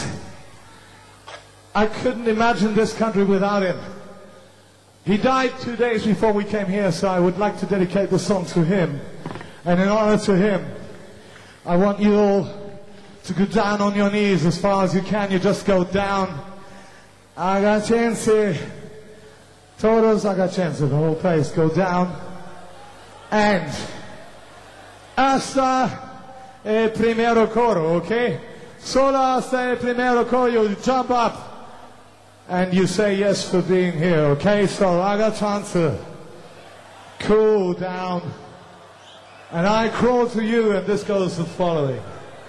I couldn't imagine this country without him. He died 2 days before we came here, so I would like to dedicate the song to him. And in honor to him, I want you all to go down on your knees as far as you can. You just go down. Agachense. Todos agachense, the whole place. Go down. And hasta el primero coro, okay? Solo hasta el primero coro, you jump up and you say yes for being here, okay? So agachense. Cool down. And I crawl to you, and this goes the following.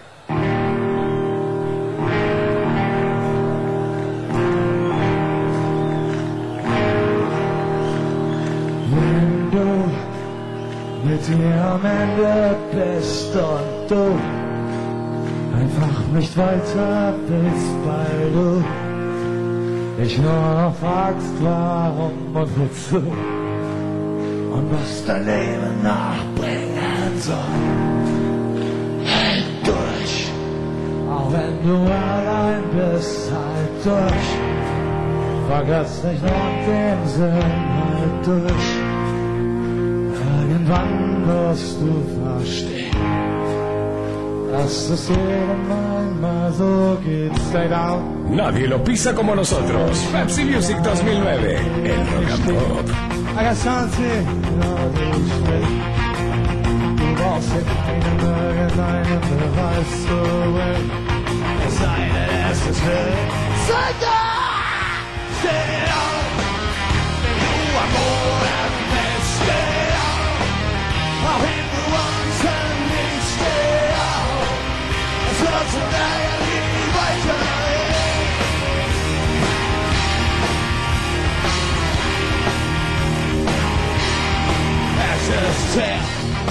Mit dir am Ende bist und du einfach nicht weiter bist, weil du dich nur noch fragst, warum und wozu und was dein Leben nachbringen soll. Halt durch, auch wenn du allein bist, halt durch. Vergiss nicht noch den Sinn, halt durch. Irgendwann wirst du verstehen, dass es jedem einmal so geht. Stay down. Nadie lo pisa como nosotros. Pepsi Music 2009, el rock and pop. I got something, du brauchst den einen irgendeinen Beweis zu will. Es sei denn, es ist will. Sei da! Steh auf! Wenn du am Boden bist, steh auf! Auch wenn du unten nicht, steh auf! Es wird so lange nie weitergehen. Es ist sehr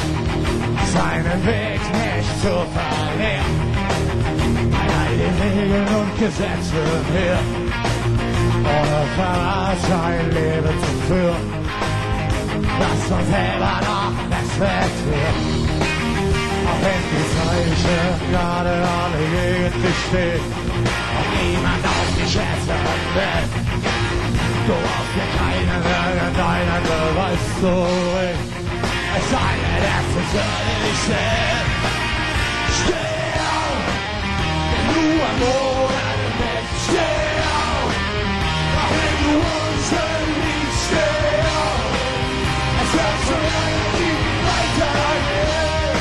Zeit nicht zu verlieren. Bei Regeln und Gesetzen hier, ohne Verrat ein Leben zu führen, das uns selber noch respektiert. Auch wenn die Zeichen gerade alle gegen dich stehen und niemand auf die Schätze will, du brauchst dir keinen irgendeinen Beweis zu bringen, es sei denn, dass es nicht stimmt. Steh auf, denn du am Boden bist. Steh auf, auch wenn du uns liebst. Steh auf, es wird schon relativ weitergehen.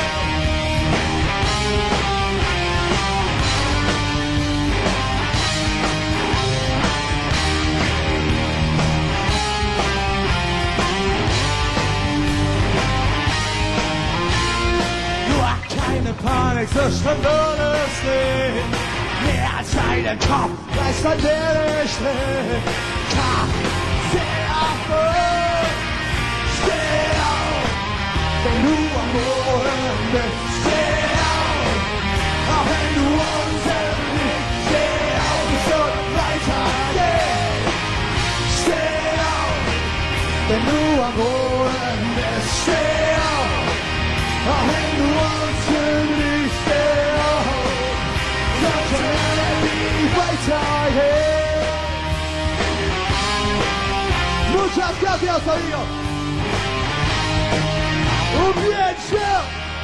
Panik, so stand alles nicht. Mehr als einen Kopf, weiß man der nicht hin. Klar, steh auf, wenn du am Boden bist. Steh auf, auch wenn du unten liegst. Steh auf, es soll weitergehen. Steh auf, wenn du am Boden bist. Steh auf, auch wenn du unten liegst. Steh auf, das wird nie weitergehen. Muchas gracias, amigos. Un bien chill.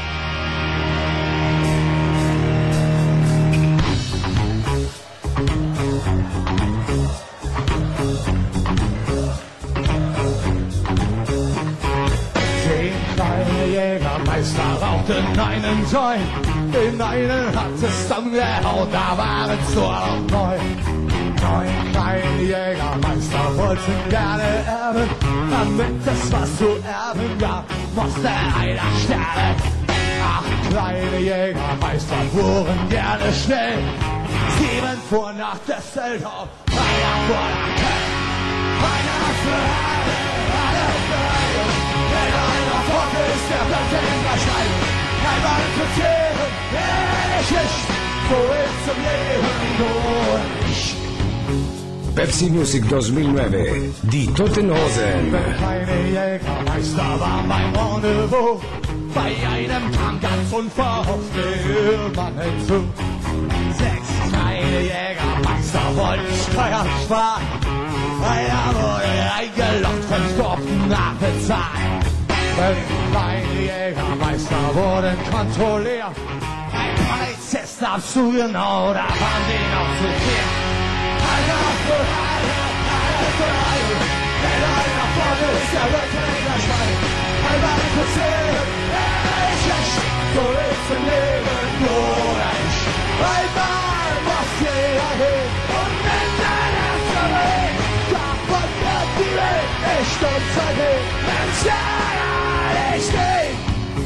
Kleine Jägermeister rauchten einen Joint, den einen hat es dann gehauen, da waren es nur noch 9. 9 kleine Jägermeister wollten gerne erben, damit es was zu erben gab, musste einer sterben. 8 kleine Jägermeister fuhren gerne schnell, 7 fuhren nach Düsseldorf, einer fuhr nach Köln, einer für alle für alle. Wenn einer fort ist, der bleibt in der Scheibe. Einmal interessieren, ich nicht, so ist zum Leben nur ich. Pepsi Music 2009 di Totenhausen. Der kleine Jägermeister war mein Rendezvous. Bei einem kam ganz unverhofft der Mann hinzu. 6 kleine Jägermeister wollten Steuern sparen. Einer wurde eingeloggt, 5 durften nachbezahlen. 5 kleine Jägermeister wurden kontrolliert. Ein Polizist nahm zu genau, da waren die noch zu viel. Einer für alle, wenn einer vorne ist, der wird in der Schweine. Einmal interessiert, ich nicht, so ist im Leben nur ich. Einmal muss jeder hin und wenn dann erst verrät, davon wird die Welt nicht untergehen, wenn's ja nicht geht.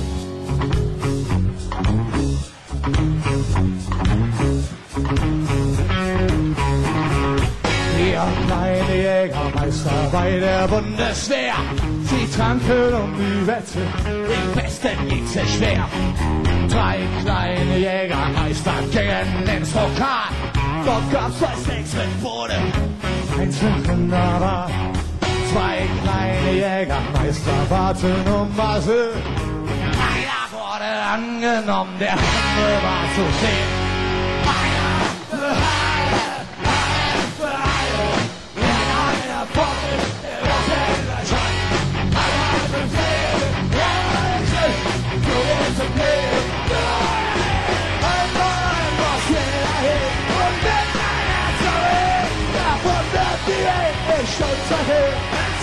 Wir kleine Jägermeister bei der Bundeswehr, sie tranken um die Wette, im Westen ging's sehr schwer. 3 kleine Jägermeister gingen ins Lokal, dort gab's 2 Steaks mit Bohnen, 1 mit Rinderbar. 2 kleine Jägermeister warten um Asyl. Einer wurde angenommen, der andere war zu sehen. Einer für alle, für alle. Wenn einer fort ist, der wird in der Schweine. Einmal für Leben, so ist es Leben. Einmal muss jeder hin und wenn einer zurück, davon wird die Welt nicht untergehen.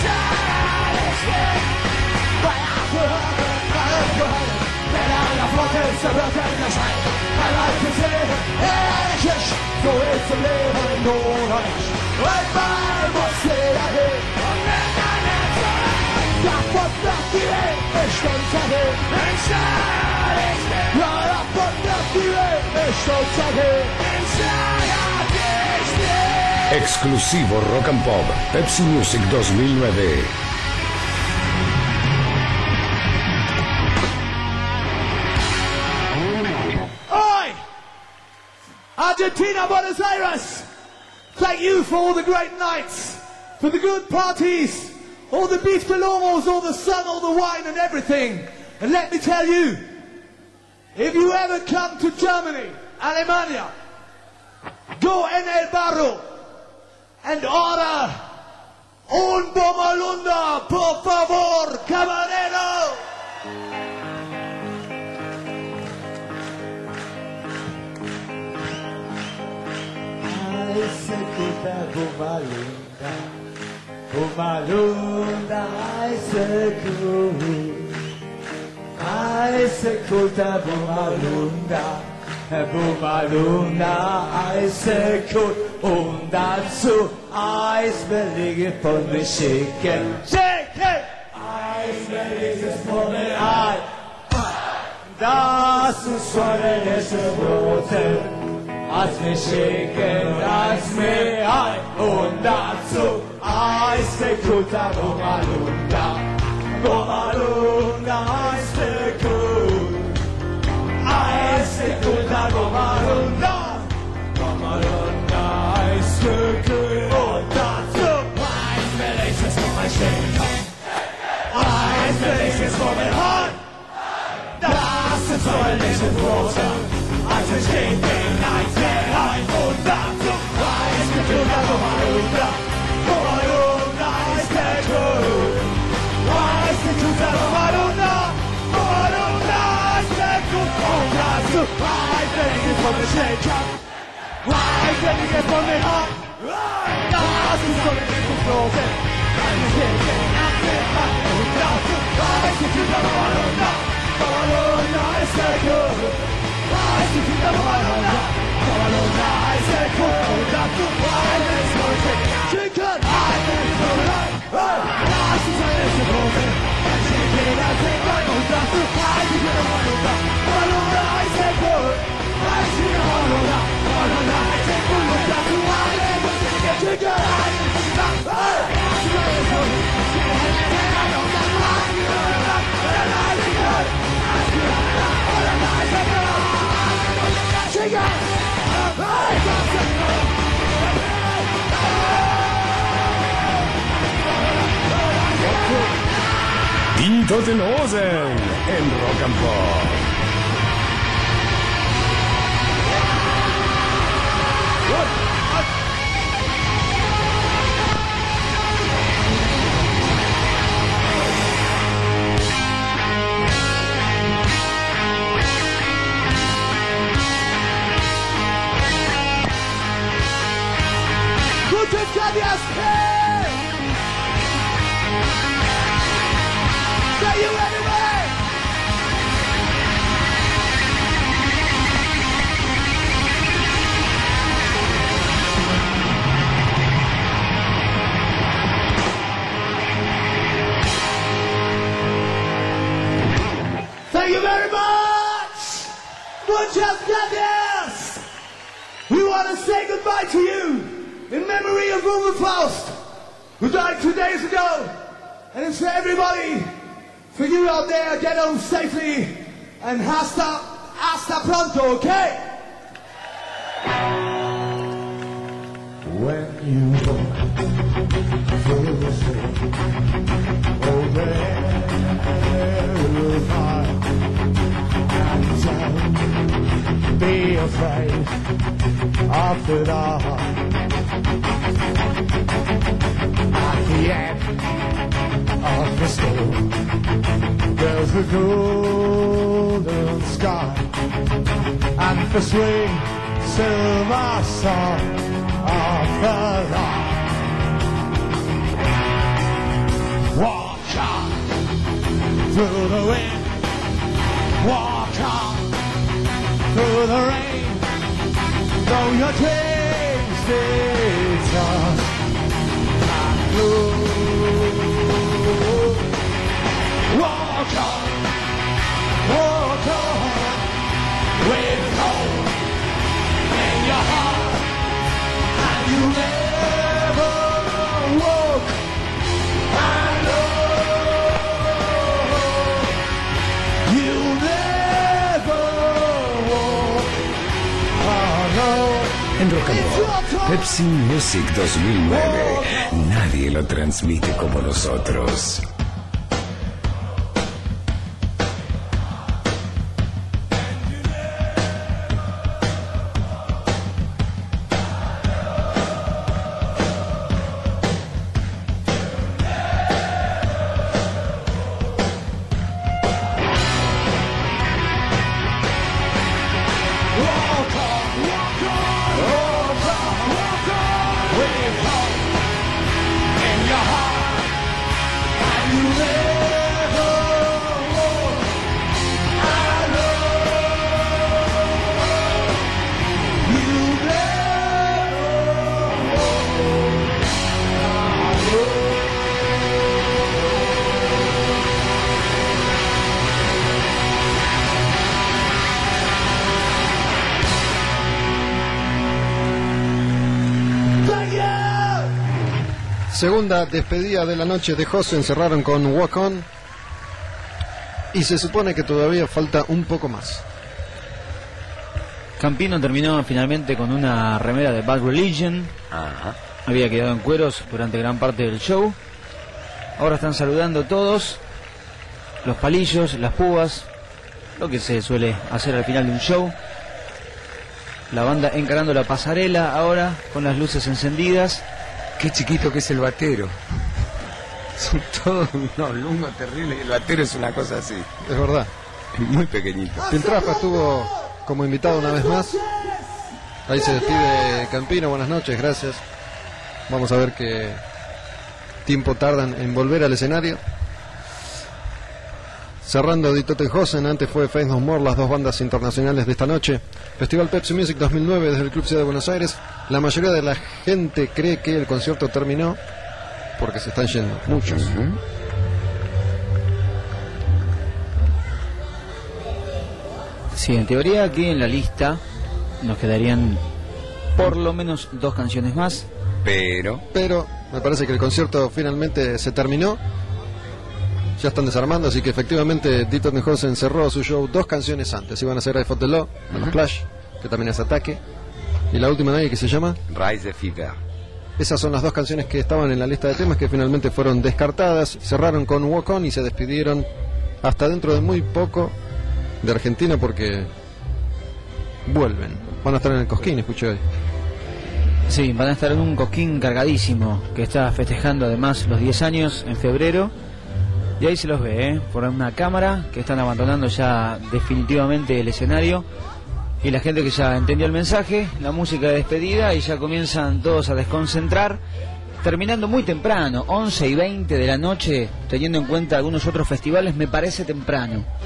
Wenn einer fort ist, der wird in der Schweine. Einmal für Leben, ehrlich, so ist im Leben nur nicht. Einmal muss jeder hin und wenn einer zurück, davon wird die Welt nicht untergehen. Ja, davon wird die Welt nicht untergehen. Exclusivo Rock and Pop, Pepsi Music 2009. Argentina, Buenos Aires. Thank you for all the great nights, for the good parties, all the beef galores, all the sun, all the wine and everything. And let me tell you, if you ever come to Germany, Alemania, go en el barro and order un Bommalunda, por favor, camarero. Ai, secuta, Bommalunda, Bommalunda, ai, secuta. Ai, secuta, Bommalunda, Bommalunda, ai, secut, und dazu Eisbelige von mir schicken. Schicken! Eisbeliges von mir ein. Das ist von der nächsten Rote. Als mir schicken, als mir ein. Und dazu Eisbelige Bommalunda. Bommalunda, Eisbelige. Eisbelige Bommalunda. Bommalunda, Eisbelige. Und dazu Eisbeliges von mir schicken. Eisbeliges von mir ein. Das ist so ein Riesengroßer, als ich gegen den Eisbär ein. Und dazu Eisbelige Bommalunda. Bommalunda, Eisbelige. Eisbelige Bommalunda. Bommalunda, Eisbelige. Und dazu Eisbeliges von mir schicken. Eisbeliges von mir ein. Das ist so ein Riesengroßer, als ich gegen den Eisbär ein. Und dazu Eisbelige Bommalunda. Bommalunda, Eisbelige. Eisbelige Bommalunda. Bommalunda, Eisbelige. Und dazu Eisbeliges von mir schicken. Eisbeliges von mir ein. Das ist ein Riesengroßer, als ich gegen den Eisbär ein. Und dazu Eisbelige Bommalunda. Bommalunda, Eisbelige. Eisbelige Bommalunda. Bommalunda, Eisbelige. Und dazu Eisbeliges schicken. Die Toten Hosen en Rock and Pop. Guten Tag, hey! Say you anyway! Thank you very much! Muchas gracias! We want to say goodbye to you in memory of Ruben Faust, who died 2 days ago. And it's for everybody, for you out there, get home safely, and hasta pronto, okay? When you walk through the city, oh verify, and don't be afraid of the dark. At the end of the storm, there's a golden sky, and the sweet silver song of the light. Walk on through the wind, walk on through the rain, though your dreams may toss and blue. Walk on with hope in your heart, and you never walk alone. You never walk alone. En Rock and Pop, Pepsi Music 2009. Nadie lo transmite como nosotros. Segunda despedida de la noche de Hosen, cerraron con Walk On y se supone que todavía falta un poco más. Campino terminó finalmente con una remera de Bad Religion. Ajá. Había quedado en cueros durante gran parte del show. Ahora están saludando todos, los palillos, las púas, lo que se suele hacer al final de un show. La banda encarando la pasarela ahora con las luces encendidas. Qué chiquito que es el batero. Son todos unos lungos terribles y el batero es una cosa así. Es verdad. Es muy pequeñito. Piltrafa estuvo como invitado una vez más. Ahí se despide Campino, buenas noches, gracias. Vamos a ver qué tiempo tardan en volver al escenario. Cerrando Die Toten Hosen, antes fue Faith No More, las dos bandas internacionales de esta noche. Festival Pepsi Music 2009 desde el Club Ciudad de Buenos Aires. La mayoría de la gente cree que el concierto terminó porque se están yendo, muchos. Sí, en teoría aquí en la lista nos quedarían por lo menos 2 canciones más. Pero me parece que el concierto finalmente se terminó. Ya están desarmando, así que efectivamente Die Toten Hosen cerró su show 2 canciones antes. Iban a hacer I Fought the Law, bueno, Clash, que también es Ataque, y la última de ahí que se llama Rise the Fever. Esas son las 2 canciones que estaban en la lista de temas que finalmente fueron descartadas. Cerraron con Walk On y se despidieron hasta dentro de muy poco de Argentina porque vuelven. Van a estar en el Cosquín, escuché hoy. Sí, van a estar en un Cosquín cargadísimo que está festejando además los 10 años en febrero. Y ahí se los ve, por una cámara, que están abandonando ya definitivamente el escenario. Y la gente que ya entendió el mensaje, la música de despedida, y ya comienzan todos a desconcentrar. Terminando muy temprano, 11:20 de la noche, teniendo en cuenta algunos otros festivales, me parece temprano.